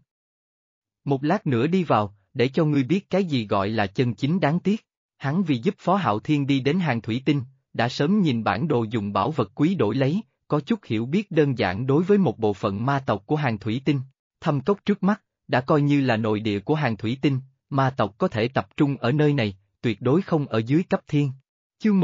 Một lát nữa đi vào, để cho ngươi biết cái gì gọi là chân chính đáng tiếc. Hắn vì giúp Phó Hạo Thiên đi đến Hàn Thủy Tinh, đã sớm nhìn bản đồ dùng bảo vật quý đổi lấy, có chút hiểu biết đơn giản đối với một bộ phận ma tộc của Hàn Thủy Tinh. Thâm cốc trước mắt, đã coi như là nội địa của Hàn Thủy Tinh, ma tộc có thể tập trung ở nơi này, tuyệt đối không ở dưới cấp thiên. Chương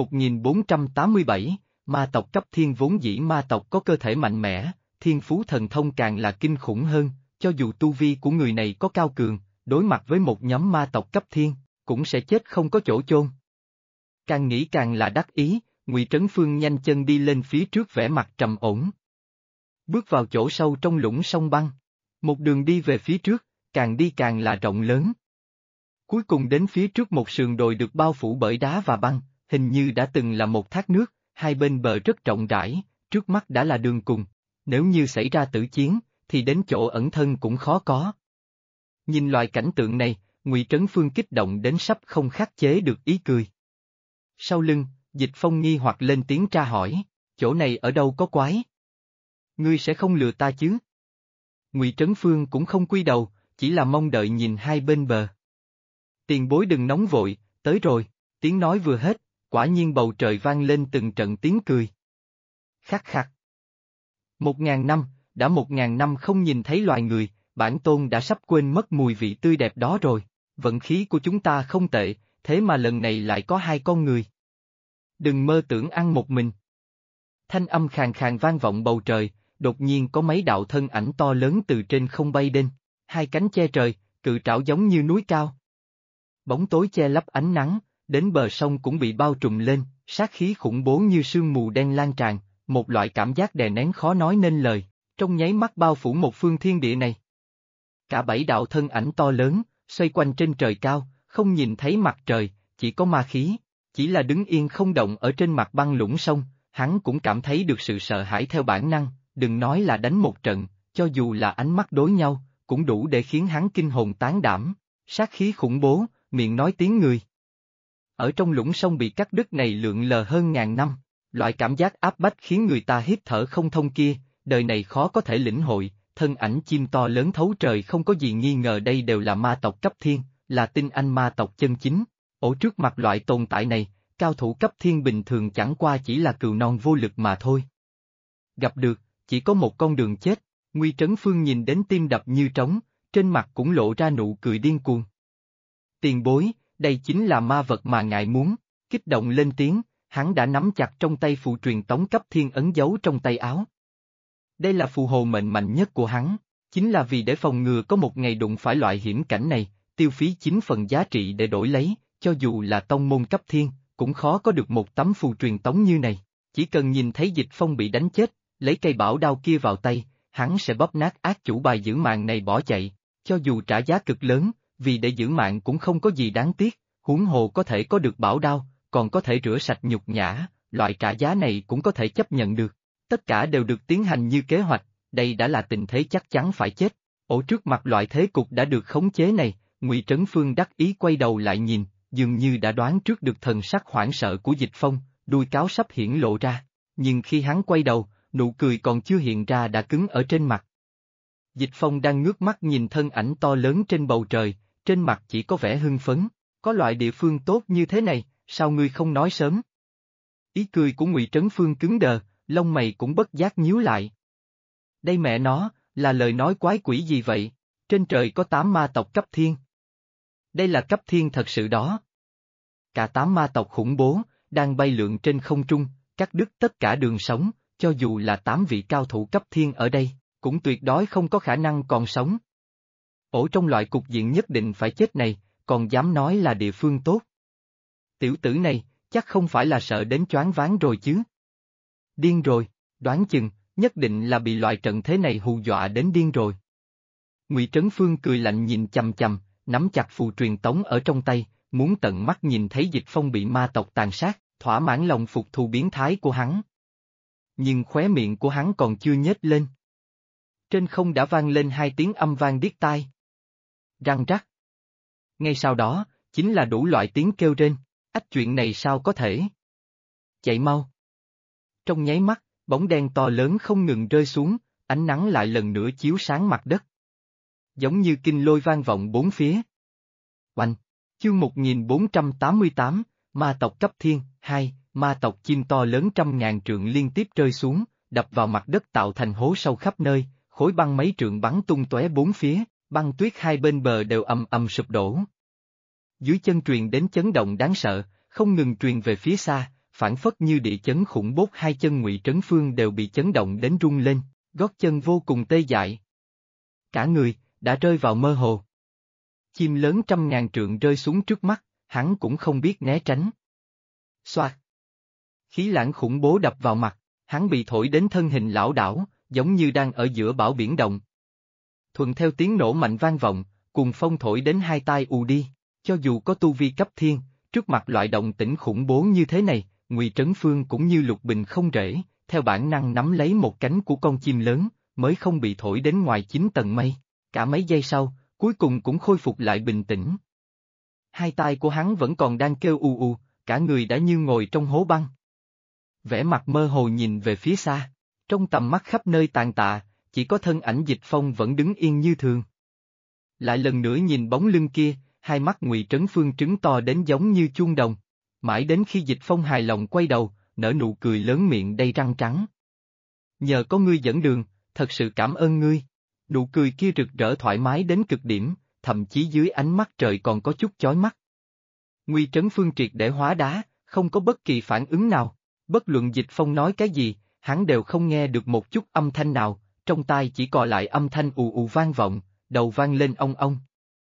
1487, ma tộc cấp thiên vốn dĩ ma tộc có cơ thể mạnh mẽ, thiên phú thần thông càng là kinh khủng hơn, cho dù tu vi của người này có cao cường, đối mặt với một nhóm ma tộc cấp thiên, cũng sẽ chết không có chỗ chôn. Càng nghĩ càng là đắc ý, Ngụy Trấn Phương nhanh chân đi lên phía trước vẻ mặt trầm ổn. Bước vào chỗ sâu trong lũng sông băng, một đường đi về phía trước, càng đi càng là rộng lớn. Cuối cùng đến phía trước một sườn đồi được bao phủ bởi đá và băng, hình như đã từng là một thác nước, hai bên bờ rất rộng rãi, trước mắt đã là đường cùng, nếu như xảy ra tử chiến, thì đến chỗ ẩn thân cũng khó có. Nhìn loại cảnh tượng này, Ngụy Trấn Phương kích động đến sắp không khắc chế được ý cười. Sau lưng, Dịch Phong nghi hoặc lên tiếng tra hỏi, chỗ này ở đâu có quái? Ngươi sẽ không lừa ta chứ? Ngụy Trấn Phương cũng không quy đầu, chỉ là mong đợi nhìn hai bên bờ. Tiền bối đừng nóng vội, tới rồi, tiếng nói vừa hết, quả nhiên bầu trời vang lên từng trận tiếng cười. Khắc khắc. 1000 năm, đã 1000 năm không nhìn thấy loài người, bản tôn đã sắp quên mất mùi vị tươi đẹp đó rồi, vận khí của chúng ta không tệ, thế mà lần này lại có hai con người. Đừng mơ tưởng ăn một mình. Thanh âm khàn khàn vang vọng bầu trời, đột nhiên có mấy đạo thân ảnh to lớn từ trên không bay đến, hai cánh che trời, cự trảo giống như núi cao. Bóng tối che lấp ánh nắng, đến bờ sông cũng bị bao trùm lên, sát khí khủng bố như sương mù đen lan tràn, một loại cảm giác đè nén khó nói nên lời, trong nháy mắt bao phủ một phương thiên địa này. Cả 7 đạo thân ảnh to lớn, xoay quanh trên trời cao, không nhìn thấy mặt trời, chỉ có ma khí, chỉ là đứng yên không động ở trên mặt băng lũng sông, hắn cũng cảm thấy được sự sợ hãi theo bản năng, đừng nói là đánh một trận, cho dù là ánh mắt đối nhau, cũng đủ để khiến hắn kinh hồn tán đảm, sát khí khủng bố, miệng nói tiếng người. Ở trong lũng sông bị cắt đứt này lượn lờ hơn ngàn năm, loại cảm giác áp bách khiến người ta hít thở không thông kia, đời này khó có thể lĩnh hội, thân ảnh chim to lớn thấu trời không có gì nghi ngờ đây đều là ma tộc cấp thiên, là tinh anh ma tộc chân chính. Ở trước mặt loại tồn tại này, cao thủ cấp thiên bình thường chẳng qua chỉ là cừu non vô lực mà thôi. Gặp được, chỉ có một con đường chết, Nguy Trấn Phương nhìn đến tim đập như trống, trên mặt cũng lộ ra nụ cười điên cuồng. Tiền bối, đây chính là ma vật mà ngài muốn, kích động lên tiếng, hắn đã nắm chặt trong tay phù truyền tống cấp thiên ấn giấu trong tay áo. Đây là phù hộ mệnh mạnh nhất của hắn, chính là vì để phòng ngừa có một ngày đụng phải loại hiểm cảnh này, tiêu phí 9 phần giá trị để đổi lấy, cho dù là tông môn cấp thiên, cũng khó có được một tấm phù truyền tống như này, chỉ cần nhìn thấy Dịch Phong bị đánh chết, lấy cây bảo đao kia vào tay, hắn sẽ bóp nát ác chủ bài giữ mạng này bỏ chạy, cho dù trả giá cực lớn, vì để giữ mạng cũng không có gì đáng tiếc, huống hồ có thể có được bảo đao, còn có thể rửa sạch nhục nhã, loại trả giá này cũng có thể chấp nhận được. Tất cả đều được tiến hành như kế hoạch, đây đã là tình thế chắc chắn phải chết. Ở trước mặt loại thế cục đã được khống chế này, Ngụy Trấn Phương đắc ý quay đầu lại nhìn, dường như đã đoán trước được thần sắc hoảng sợ của Dịch Phong, đuôi cáo sắp hiển lộ ra. Nhưng khi hắn quay đầu, nụ cười còn chưa hiện ra đã cứng ở trên mặt. Dịch Phong đang ngước mắt nhìn thân ảnh to lớn trên bầu trời, trên mặt chỉ có vẻ hưng phấn. Có loại địa phương tốt như thế này, sao ngươi không nói sớm? Ý cười của Ngụy Trấn Phương cứng đờ, lông mày cũng bất giác nhíu lại. Đây mẹ nó, là lời nói quái quỷ gì vậy? Trên trời có 8 ma tộc cấp thiên. Đây là cấp thiên thật sự đó. Cả 8 ma tộc khủng bố, đang bay lượn trên không trung, cắt đứt tất cả đường sống, cho dù là 8 vị cao thủ cấp thiên ở đây, cũng tuyệt đối không có khả năng còn sống. Ở trong loại cục diện nhất định phải chết này, còn dám nói là địa phương tốt. Tiểu tử này, chắc không phải là sợ đến choáng váng rồi chứ. Điên rồi, đoán chừng, nhất định là bị loại trận thế này hù dọa đến điên rồi. Ngụy Trấn Phương cười lạnh nhìn chằm chằm, nắm chặt phù truyền tống ở trong tay, muốn tận mắt nhìn thấy Dịch Phong bị ma tộc tàn sát, thỏa mãn lòng phục thù biến thái của hắn. Nhưng khóe miệng của hắn còn chưa nhếch lên. Trên không đã vang lên 2 tiếng âm vang điếc tai. Răng rắc. Ngay sau đó, chính là đủ loại tiếng kêu rên, ách chuyện này sao có thể? Chạy mau. Trong nháy mắt, bóng đen to lớn không ngừng rơi xuống, ánh nắng lại lần nữa chiếu sáng mặt đất. Giống như kinh lôi vang vọng bốn phía. Oanh! Chương 1488, ma tộc cấp thiên, 2, ma tộc chim to lớn trăm ngàn trượng liên tiếp rơi xuống, đập vào mặt đất tạo thành hố sâu khắp nơi, khối băng mấy trượng bắn tung tóe bốn phía, băng tuyết hai bên bờ đều ầm ầm sụp đổ. Dưới chân truyền đến chấn động đáng sợ, không ngừng truyền về phía xa, phản phất như địa chấn khủng bố, hai chân Ngụy Trấn Phương đều bị chấn động đến rung lên, gót chân vô cùng tê dại. Cả người, đã rơi vào mơ hồ. Chim lớn trăm ngàn trượng rơi xuống trước mắt, hắn cũng không biết né tránh. Xoạt! Khí lãng khủng bố đập vào mặt, hắn bị thổi đến thân hình lảo đảo, giống như đang ở giữa bão biển động. Thuận theo tiếng nổ mạnh vang vọng, cuồng phong thổi đến hai tai ù đi, cho dù có tu vi cấp thiên, trước mặt loại động tĩnh khủng bố như thế này, Ngụy Trấn Phương cũng như lục bình không rễ, theo bản năng nắm lấy một cánh của con chim lớn, mới không bị thổi đến ngoài 9 tầng mây. Cả mấy giây sau, cuối cùng cũng khôi phục lại bình tĩnh. Hai tai của hắn vẫn còn đang kêu ù ù, cả người đã như ngồi trong hố băng. Vẻ mặt mơ hồ nhìn về phía xa, trong tầm mắt khắp nơi tàn tạ, chỉ có thân ảnh Dịch Phong vẫn đứng yên như thường. Lại lần nữa nhìn bóng lưng kia, hai mắt Ngụy Trấn Phương trứng to đến giống như chuông đồng. Mãi đến khi Dịch Phong hài lòng quay đầu, nở nụ cười lớn miệng đầy răng trắng. Nhờ có ngươi dẫn đường, thật sự cảm ơn ngươi. Nụ cười kia rực rỡ thoải mái đến cực điểm, thậm chí dưới ánh mắt trời còn có chút chói mắt. Ngụy Trấn Phương triệt để hóa đá, không có bất kỳ phản ứng nào. Bất luận Dịch Phong nói cái gì, hắn đều không nghe được một chút âm thanh nào, trong tai chỉ còn lại âm thanh ù ù vang vọng, đầu vang lên ong ong.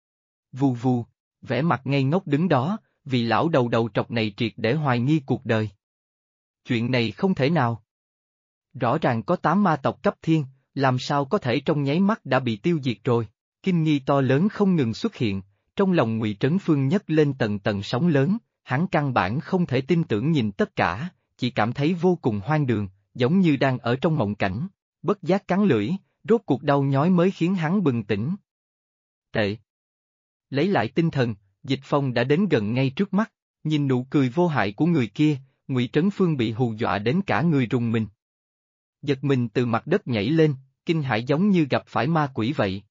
Vù vù, vẻ mặt ngây ngốc đứng đó, vì lão đầu đầu trọc này triệt để hoài nghi cuộc đời. Chuyện này không thể nào. Rõ ràng có 8 ma tộc cấp thiên, làm sao có thể trong nháy mắt đã bị tiêu diệt rồi. Kinh nghi to lớn không ngừng xuất hiện, trong lòng Ngụy Trấn Phương nhấc lên tầng tầng sóng lớn, hắn căn bản không thể tin tưởng nhìn tất cả, chỉ cảm thấy vô cùng hoang đường, giống như đang ở trong mộng cảnh, bất giác cắn lưỡi, rốt cuộc đau nhói mới khiến hắn bừng tỉnh. Tệ. Lấy lại tinh thần, Dịch Phong đã đến gần ngay trước mắt, nhìn nụ cười vô hại của người kia, Ngụy Trấn Phương bị hù dọa đến cả người rùng mình. Giật mình từ mặt đất nhảy lên, kinh hãi giống như gặp phải ma quỷ vậy.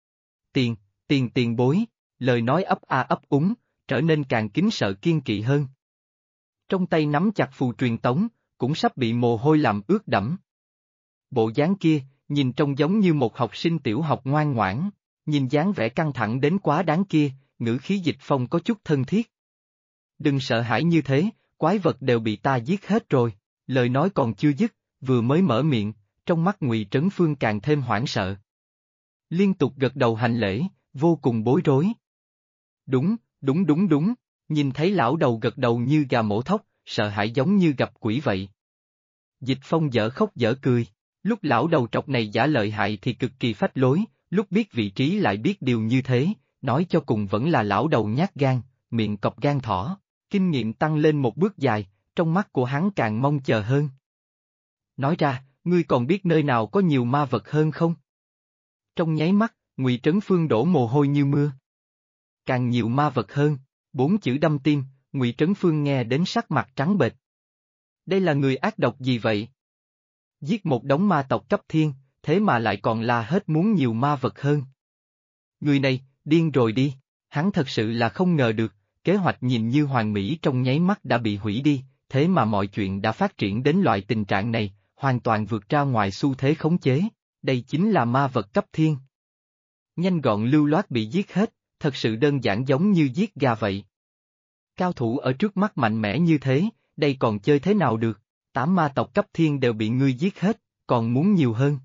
Tiền bối, lời nói ấp a ấp úng, trở nên càng kính sợ kiên kỵ hơn. Trong tay nắm chặt phù truyền tống, cũng sắp bị mồ hôi làm ướt đẫm. Bộ dáng kia, nhìn trông giống như một học sinh tiểu học ngoan ngoãn, nhìn dáng vẻ căng thẳng đến quá đáng kia, ngữ khí Dịch Phong có chút thân thiết. Đừng sợ hãi như thế, quái vật đều bị ta giết hết rồi, lời nói còn chưa dứt, vừa mới mở miệng, trong mắt Ngụy Trấn Phương càng thêm hoảng sợ. Liên tục gật đầu hành lễ, vô cùng bối rối. Đúng, nhìn thấy lão đầu gật đầu như gà mổ thóc, sợ hãi giống như gặp quỷ vậy. Dịch Phong dở khóc dở cười, lúc lão đầu trọc này giả lợi hại thì cực kỳ phách lối, lúc biết vị trí lại biết điều như thế, nói cho cùng vẫn là lão đầu nhát gan, miệng cọp gan thỏ, kinh nghiệm tăng lên một bước dài, trong mắt của hắn càng mong chờ hơn. Nói ra, ngươi còn biết nơi nào có nhiều ma vật hơn không? Trong nháy mắt, Ngụy Trấn Phương đổ mồ hôi như mưa. Càng nhiều ma vật hơn, 4 chữ đâm tim, Ngụy Trấn Phương nghe đến sắc mặt trắng bệch. Đây là người ác độc gì vậy? Giết một đống ma tộc cấp thiên, thế mà lại còn la hết muốn nhiều ma vật hơn. Người này, điên rồi đi, hắn thật sự là không ngờ được, kế hoạch nhìn như hoàn mỹ trong nháy mắt đã bị hủy đi, thế mà mọi chuyện đã phát triển đến loại tình trạng này, hoàn toàn vượt ra ngoài xu thế khống chế, đây chính là ma vật cấp thiên. Nhanh gọn lưu loát bị giết hết, thật sự đơn giản giống như giết gà vậy. Cao thủ ở trước mắt mạnh mẽ như thế, đây còn chơi thế nào được, 8 ma tộc cấp thiên đều bị ngươi giết hết, còn muốn nhiều hơn.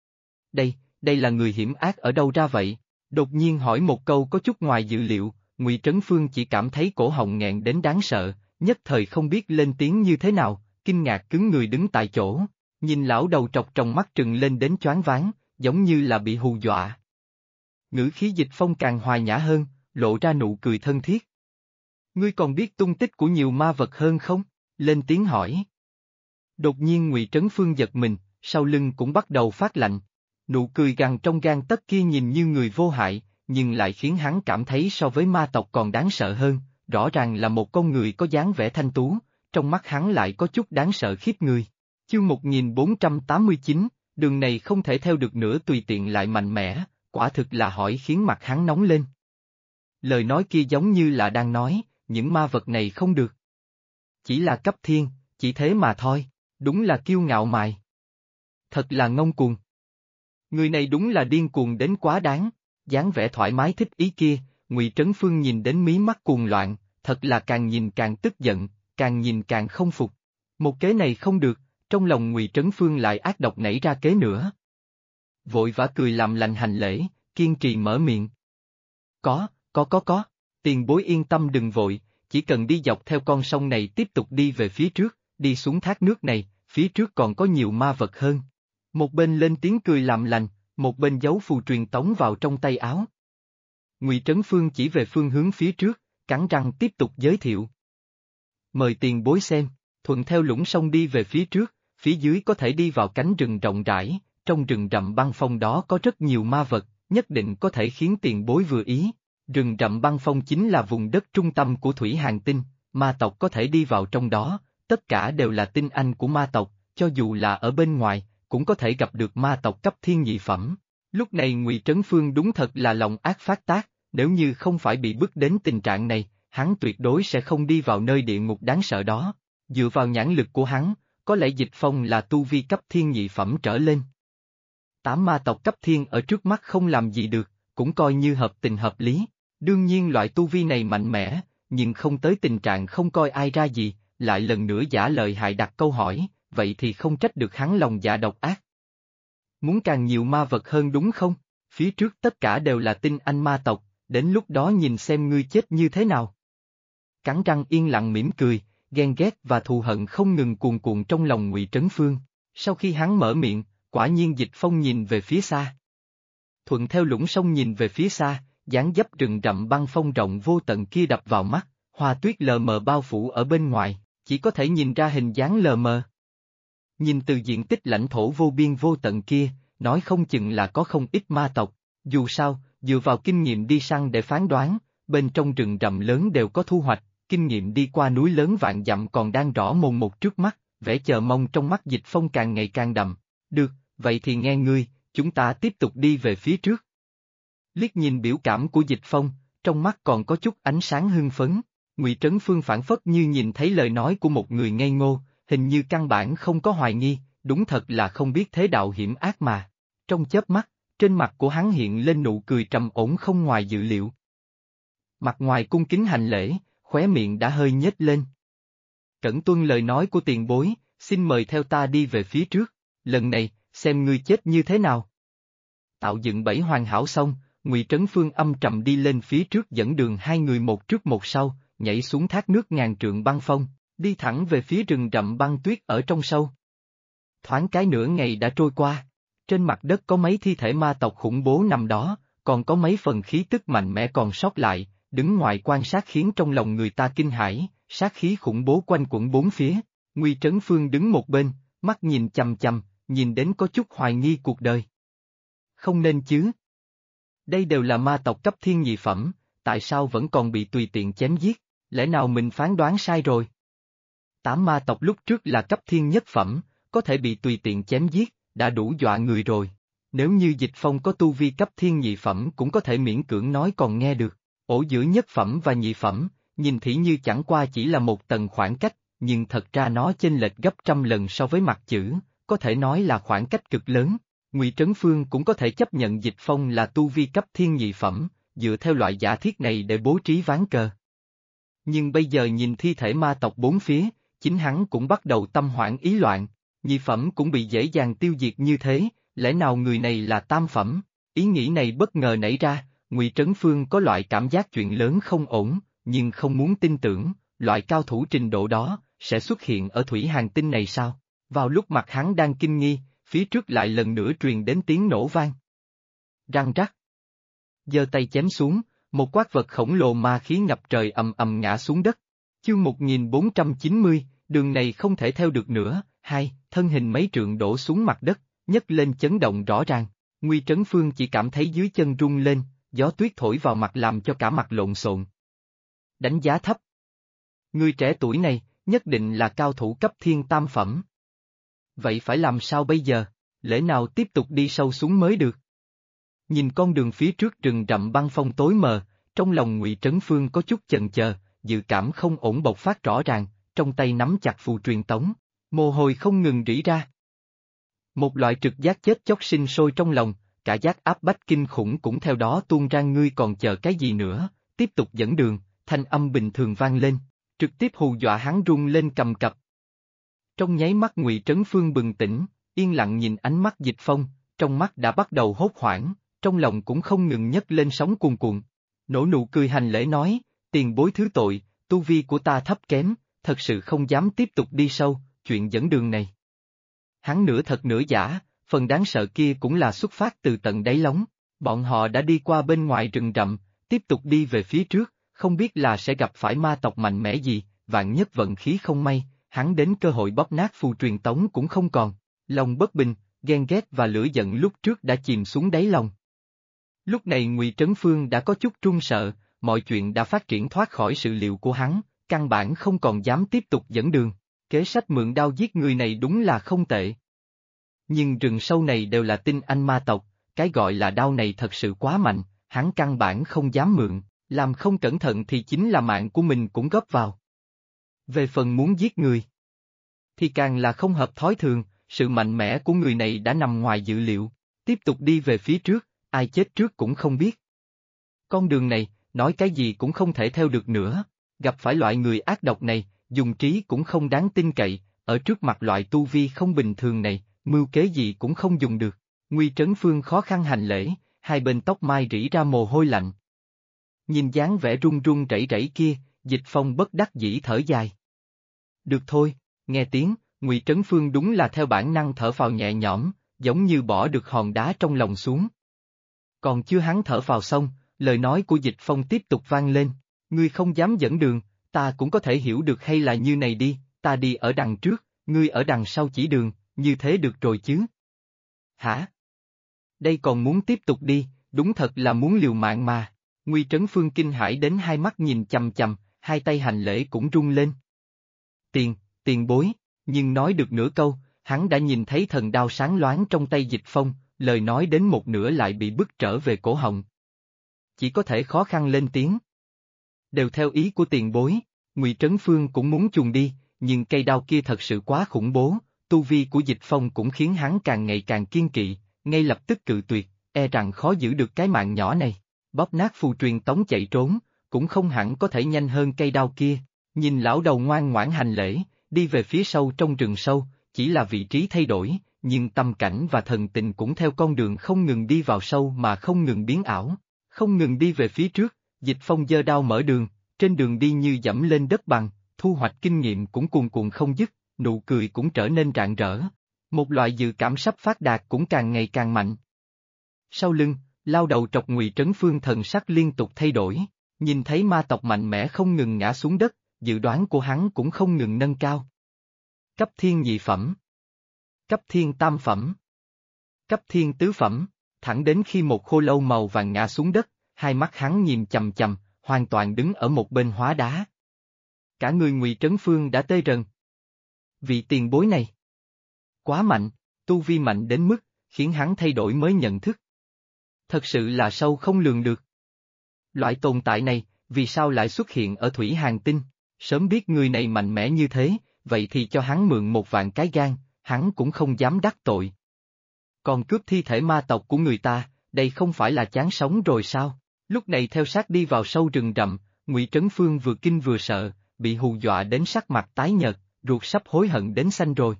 Đây là người hiểm ác ở đâu ra vậy? Đột nhiên hỏi một câu có chút ngoài dự liệu, Ngụy Trấn Phương chỉ cảm thấy cổ họng nghẹn đến đáng sợ, nhất thời không biết lên tiếng như thế nào, kinh ngạc cứng người đứng tại chỗ, nhìn lão đầu trọc trong mắt trừng lên đến choáng váng, giống như là bị hù dọa. Ngữ khí Dịch Phong càng hòa nhã hơn, lộ ra nụ cười thân thiết. Ngươi còn biết tung tích của nhiều ma vật hơn không? Lên tiếng hỏi. Đột nhiên Ngụy Trấn Phương giật mình, sau lưng cũng bắt đầu phát lạnh. Nụ cười gằn trong gan tấc kia nhìn như người vô hại, nhưng lại khiến hắn cảm thấy so với ma tộc còn đáng sợ hơn, rõ ràng là một con người có dáng vẻ thanh tú, trong mắt hắn lại có chút đáng sợ khiếp người. Chương 1489, đường này không thể theo được nữa tùy tiện lại mạnh mẽ, quả thực là hỏi khiến mặt hắn nóng lên. Lời nói kia giống như là đang nói, những ma vật này không được. Chỉ là cấp thiên, chỉ thế mà thôi, đúng là kiêu ngạo mài. Thật là ngông cuồng. Người này đúng là điên cuồng đến quá đáng, dáng vẻ thoải mái thích ý kia, Ngụy Trấn Phương nhìn đến mí mắt cuồng loạn, thật là càng nhìn càng tức giận, càng nhìn càng không phục. Một kế này không được, trong lòng Ngụy Trấn Phương lại ác độc nảy ra kế nữa. Vội vã cười làm lành hành lễ, kiên trì mở miệng. Có, tiền bối yên tâm đừng vội, chỉ cần đi dọc theo con sông này tiếp tục đi về phía trước, đi xuống thác nước này, phía trước còn có nhiều ma vật hơn. Một bên lên tiếng cười làm lành, một bên giấu phù truyền tống vào trong tay áo. Ngụy Trấn Phương chỉ về phương hướng phía trước, cắn răng tiếp tục giới thiệu. Mời tiền bối xem, thuận theo lũng sông đi về phía trước, phía dưới có thể đi vào cánh rừng rộng rãi, trong rừng rậm băng phong đó có rất nhiều ma vật, nhất định có thể khiến tiền bối vừa ý. Rừng rậm băng phong chính là vùng đất trung tâm của Thủy Hàn Tinh, ma tộc có thể đi vào trong đó, tất cả đều là tinh anh của ma tộc, cho dù là ở bên ngoài, cũng có thể gặp được ma tộc cấp thiên nhị phẩm. Lúc này Ngụy Trấn Phương đúng thật là lòng ác phát tác, nếu như không phải bị bức đến tình trạng này, hắn tuyệt đối sẽ không đi vào nơi địa ngục đáng sợ đó. Dựa vào nhãn lực của hắn, có lẽ Dịch Phong là tu vi cấp thiên nhị phẩm trở lên. 8 ma tộc cấp thiên ở trước mắt không làm gì được, cũng coi như hợp tình hợp lý. Đương nhiên loại tu vi này mạnh mẽ, nhưng không tới tình trạng không coi ai ra gì, lại lần nữa giả lời hại đặt câu hỏi, vậy thì không trách được hắn lòng dạ độc ác. Muốn càng nhiều ma vật hơn đúng không? Phía trước tất cả đều là tinh anh ma tộc, đến lúc đó nhìn xem ngươi chết như thế nào. Cắn răng yên lặng mỉm cười, ghen ghét và thù hận không ngừng cuồn cuộn trong lòng Ngụy Trấn Phương. Sau khi hắn mở miệng, quả nhiên Dịch Phong nhìn về phía xa. Thuận theo lũng sông nhìn về phía xa, dáng dấp rừng rậm băng phong rộng vô tận kia đập vào mắt, hoa tuyết lờ mờ bao phủ ở bên ngoài, chỉ có thể nhìn ra hình dáng lờ mờ. Nhìn từ diện tích lãnh thổ vô biên vô tận kia, nói không chừng là có không ít ma tộc, dù sao, dựa vào kinh nghiệm đi săn để phán đoán, bên trong rừng rậm lớn đều có thu hoạch, kinh nghiệm đi qua núi lớn vạn dặm còn đang rõ mồn một trước mắt, vẻ chờ mong trong mắt Dịch Phong càng ngày càng đậm. Được, vậy thì nghe ngươi, chúng ta tiếp tục đi về phía trước. Liếc nhìn biểu cảm của Dịch Phong, trong mắt còn có chút ánh sáng hưng phấn, Ngụy Trấn Phương phảng phất như nhìn thấy lời nói của một người ngây ngô, hình như căn bản không có hoài nghi, đúng thật là không biết thế đạo hiểm ác mà. Trong chớp mắt, trên mặt của hắn hiện lên nụ cười trầm ổn không ngoài dự liệu. Mặt ngoài cung kính hành lễ, khóe miệng đã hơi nhếch lên. Cẩn tuân lời nói của tiền bối, xin mời theo ta đi về phía trước, lần này, xem ngươi chết như thế nào. Tạo dựng bẫy hoàn hảo xong, Ngụy Trấn Phương âm trầm đi lên phía trước dẫn đường hai người một trước một sau, nhảy xuống thác nước ngàn trượng băng phong, đi thẳng về phía rừng rậm băng tuyết ở trong sâu. Thoáng cái nửa ngày đã trôi qua, trên mặt đất có mấy thi thể ma tộc khủng bố nằm đó, còn có mấy phần khí tức mạnh mẽ còn sót lại, đứng ngoài quan sát khiến trong lòng người ta kinh hãi, sát khí khủng bố quanh quẩn bốn phía. Ngụy Trấn Phương đứng một bên, mắt nhìn chằm chằm, nhìn đến có chút hoài nghi cuộc đời. Không nên chứ. Đây đều là ma tộc cấp thiên nhị phẩm, tại sao vẫn còn bị tùy tiện chém giết, lẽ nào mình phán đoán sai rồi? 8 ma tộc lúc trước là cấp thiên nhất phẩm, có thể bị tùy tiện chém giết, đã đủ dọa người rồi. Nếu như Dịch Phong có tu vi cấp thiên nhị phẩm cũng có thể miễn cưỡng nói còn nghe được. Ổ giữa nhất phẩm và nhị phẩm, nhìn thì như chẳng qua chỉ là một tầng khoảng cách, nhưng thật ra nó chênh lệch gấp trăm lần so với mặt chữ, có thể nói là khoảng cách cực lớn. Ngụy Trấn Phương cũng có thể chấp nhận Dịch Phong là tu vi cấp thiên nhị phẩm, dựa theo loại giả thiết này để bố trí ván cờ. Nhưng bây giờ nhìn thi thể ma tộc bốn phía, chính hắn cũng bắt đầu tâm hoảng ý loạn, nhị phẩm cũng bị dễ dàng tiêu diệt như thế, lẽ nào người này là tam phẩm? Ý nghĩ này bất ngờ nảy ra, Ngụy Trấn Phương có loại cảm giác chuyện lớn không ổn, nhưng không muốn tin tưởng, loại cao thủ trình độ đó, sẽ xuất hiện ở thủy hành tinh này sao? Vào lúc mặt hắn đang kinh nghi, phía trước lại lần nữa truyền đến tiếng nổ vang. Răng rắc. Giơ tay chém xuống, một quái vật khổng lồ ma khí ngập trời ầm ầm ngã xuống đất. Chương 1490, đường này không thể theo được nữa, thân hình mấy trượng đổ xuống mặt đất, nhấc lên chấn động rõ ràng. Ngụy Trấn Phương chỉ cảm thấy dưới chân rung lên, gió tuyết thổi vào mặt làm cho cả mặt lộn xộn. Đánh giá thấp. Người trẻ tuổi này, nhất định là cao thủ cấp thiên tam phẩm. Vậy phải làm sao bây giờ, lẽ nào tiếp tục đi sâu xuống mới được? Nhìn con đường phía trước rừng rậm băng phong tối mờ, trong lòng Ngụy Trấn Phương có chút chần chờ, dự cảm không ổn bộc phát rõ ràng, trong tay nắm chặt phù truyền tống, mồ hôi không ngừng rỉ ra. Một loại trực giác chết chóc sinh sôi trong lòng, cả giác áp bách kinh khủng cũng theo đó tuôn ra. Ngươi còn chờ cái gì nữa, tiếp tục dẫn đường, thanh âm bình thường vang lên, trực tiếp hù dọa hắn run lên cầm cập. Trong nháy mắt Ngụy Trấn Phương bừng tỉnh, yên lặng nhìn ánh mắt Dịch Phong, trong mắt đã bắt đầu hốt hoảng, trong lòng cũng không ngừng nhấc lên sóng cuồn cuộn. Nổ nụ cười hành lễ nói, tiền bối thứ tội, tu vi của ta thấp kém, thật sự không dám tiếp tục đi sâu, chuyện dẫn đường này. Hắn nửa thật nửa giả, phần đáng sợ kia cũng là xuất phát từ tận đáy lòng. Bọn họ đã đi qua bên ngoài rừng rậm, tiếp tục đi về phía trước, không biết là sẽ gặp phải ma tộc mạnh mẽ gì, vạn nhất vận khí không may, hắn đến cơ hội bóp nát phù truyền tống cũng không còn. Lòng bất bình, ghen ghét và lửa giận lúc trước đã chìm xuống đáy lòng. Lúc này Ngụy Trấn Phương đã có chút run sợ, mọi chuyện đã phát triển thoát khỏi sự liệu của hắn, căn bản không còn dám tiếp tục dẫn đường. Kế sách mượn đao giết người này đúng là không tệ. Nhưng rừng sâu này đều là tinh anh ma tộc, cái gọi là đao này thật sự quá mạnh, hắn căn bản không dám mượn, làm không cẩn thận thì chính là mạng của mình cũng góp vào. Về phần muốn giết người, thì càng là không hợp thói thường, sự mạnh mẽ của người này đã nằm ngoài dự liệu, tiếp tục đi về phía trước, ai chết trước cũng không biết. Con đường này, nói cái gì cũng không thể theo được nữa, gặp phải loại người ác độc này, dùng trí cũng không đáng tin cậy, ở trước mặt loại tu vi không bình thường này, mưu kế gì cũng không dùng được. Ngụy Trấn Phương khó khăn hành lễ, hai bên tóc mai rỉ ra mồ hôi lạnh. Nhìn dáng vẻ run run rẩy rẩy kia, Dịch Phong bất đắc dĩ thở dài. Được thôi, nghe tiếng, Ngụy Trấn Phương đúng là theo bản năng thở phào nhẹ nhõm, giống như bỏ được hòn đá trong lòng xuống. Còn chưa hắn thở phào xong, lời nói của Dịch Phong tiếp tục vang lên, ngươi không dám dẫn đường, ta cũng có thể hiểu được, hay là như này đi, ta đi ở đằng trước, ngươi ở đằng sau chỉ đường, như thế được rồi chứ? Hả? Đây còn muốn tiếp tục đi, đúng thật là muốn liều mạng mà. Ngụy Trấn Phương kinh hãi đến hai mắt nhìn chằm chằm, hai tay hành lễ cũng run lên. Tiền bối, nhưng nói được nửa câu, hắn đã nhìn thấy thần đao sáng loáng trong tay Dịch Phong, lời nói đến một nửa lại bị bức trở về cổ họng. Chỉ có thể khó khăn lên tiếng. Đều theo ý của tiền bối, Ngụy Trấn Phương cũng muốn chuồn đi, nhưng cây đao kia thật sự quá khủng bố, tu vi của Dịch Phong cũng khiến hắn càng ngày càng kiên kỵ, ngay lập tức cự tuyệt, e rằng khó giữ được cái mạng nhỏ này. Bóp nát phù truyền tống chạy trốn, cũng không hẳn có thể nhanh hơn cây đao kia. Nhìn lão đầu ngoan ngoãn hành lễ, đi về phía sâu trong rừng sâu, chỉ là vị trí thay đổi, nhưng tâm cảnh và thần tình cũng theo con đường không ngừng đi vào sâu mà không ngừng biến ảo, không ngừng đi về phía trước. Dịch Phong giơ đao mở đường, trên đường đi như dẫm lên đất bằng, thu hoạch kinh nghiệm cũng cuồn cuộn không dứt, nụ cười cũng trở nên rạng rỡ. Một loại dự cảm sắp phát đạt cũng càng ngày càng mạnh. Sau lưng, lao đầu trọc Ngụy Trấn Phương thần sắc liên tục thay đổi, nhìn thấy ma tộc mạnh mẽ không ngừng ngã xuống đất, dự đoán của hắn cũng không ngừng nâng cao. Cấp thiên nhị phẩm, cấp thiên tam phẩm, cấp thiên tứ phẩm, thẳng đến khi một khô lâu màu vàng ngã xuống đất, hai mắt hắn nhìn chằm chằm, hoàn toàn đứng ở một bên hóa đá. Cả người Ngụy Trấn Phương đã tê rần. Vị tiền bối này quá mạnh, tu vi mạnh đến mức khiến hắn thay đổi mới nhận thức. Thật sự là sâu không lường được. Loại tồn tại này, vì sao lại xuất hiện ở Thủy Hàn Tinh? Sớm biết người này mạnh mẽ như thế, vậy thì cho hắn mượn 1.000 cái gan, hắn cũng không dám đắc tội. Còn cướp thi thể ma tộc của người ta, đây không phải là chán sống rồi sao? Lúc này theo sát đi vào sâu rừng rậm, Ngụy Trấn Phương vừa kinh vừa sợ, bị hù dọa đến sắc mặt tái nhợt, ruột sắp hối hận đến xanh rồi.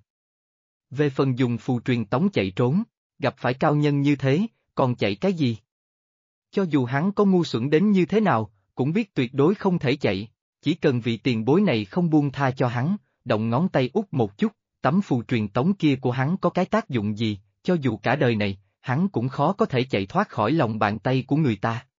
Về phần dùng phù truyền tống chạy trốn, gặp phải cao nhân như thế, còn chạy cái gì? Cho dù hắn có ngu xuẩn đến như thế nào, cũng biết tuyệt đối không thể chạy, chỉ cần vị tiền bối này không buông tha cho hắn, động ngón tay út một chút, tấm phù truyền tống kia của hắn có cái tác dụng gì, cho dù cả đời này, hắn cũng khó có thể chạy thoát khỏi lòng bàn tay của người ta.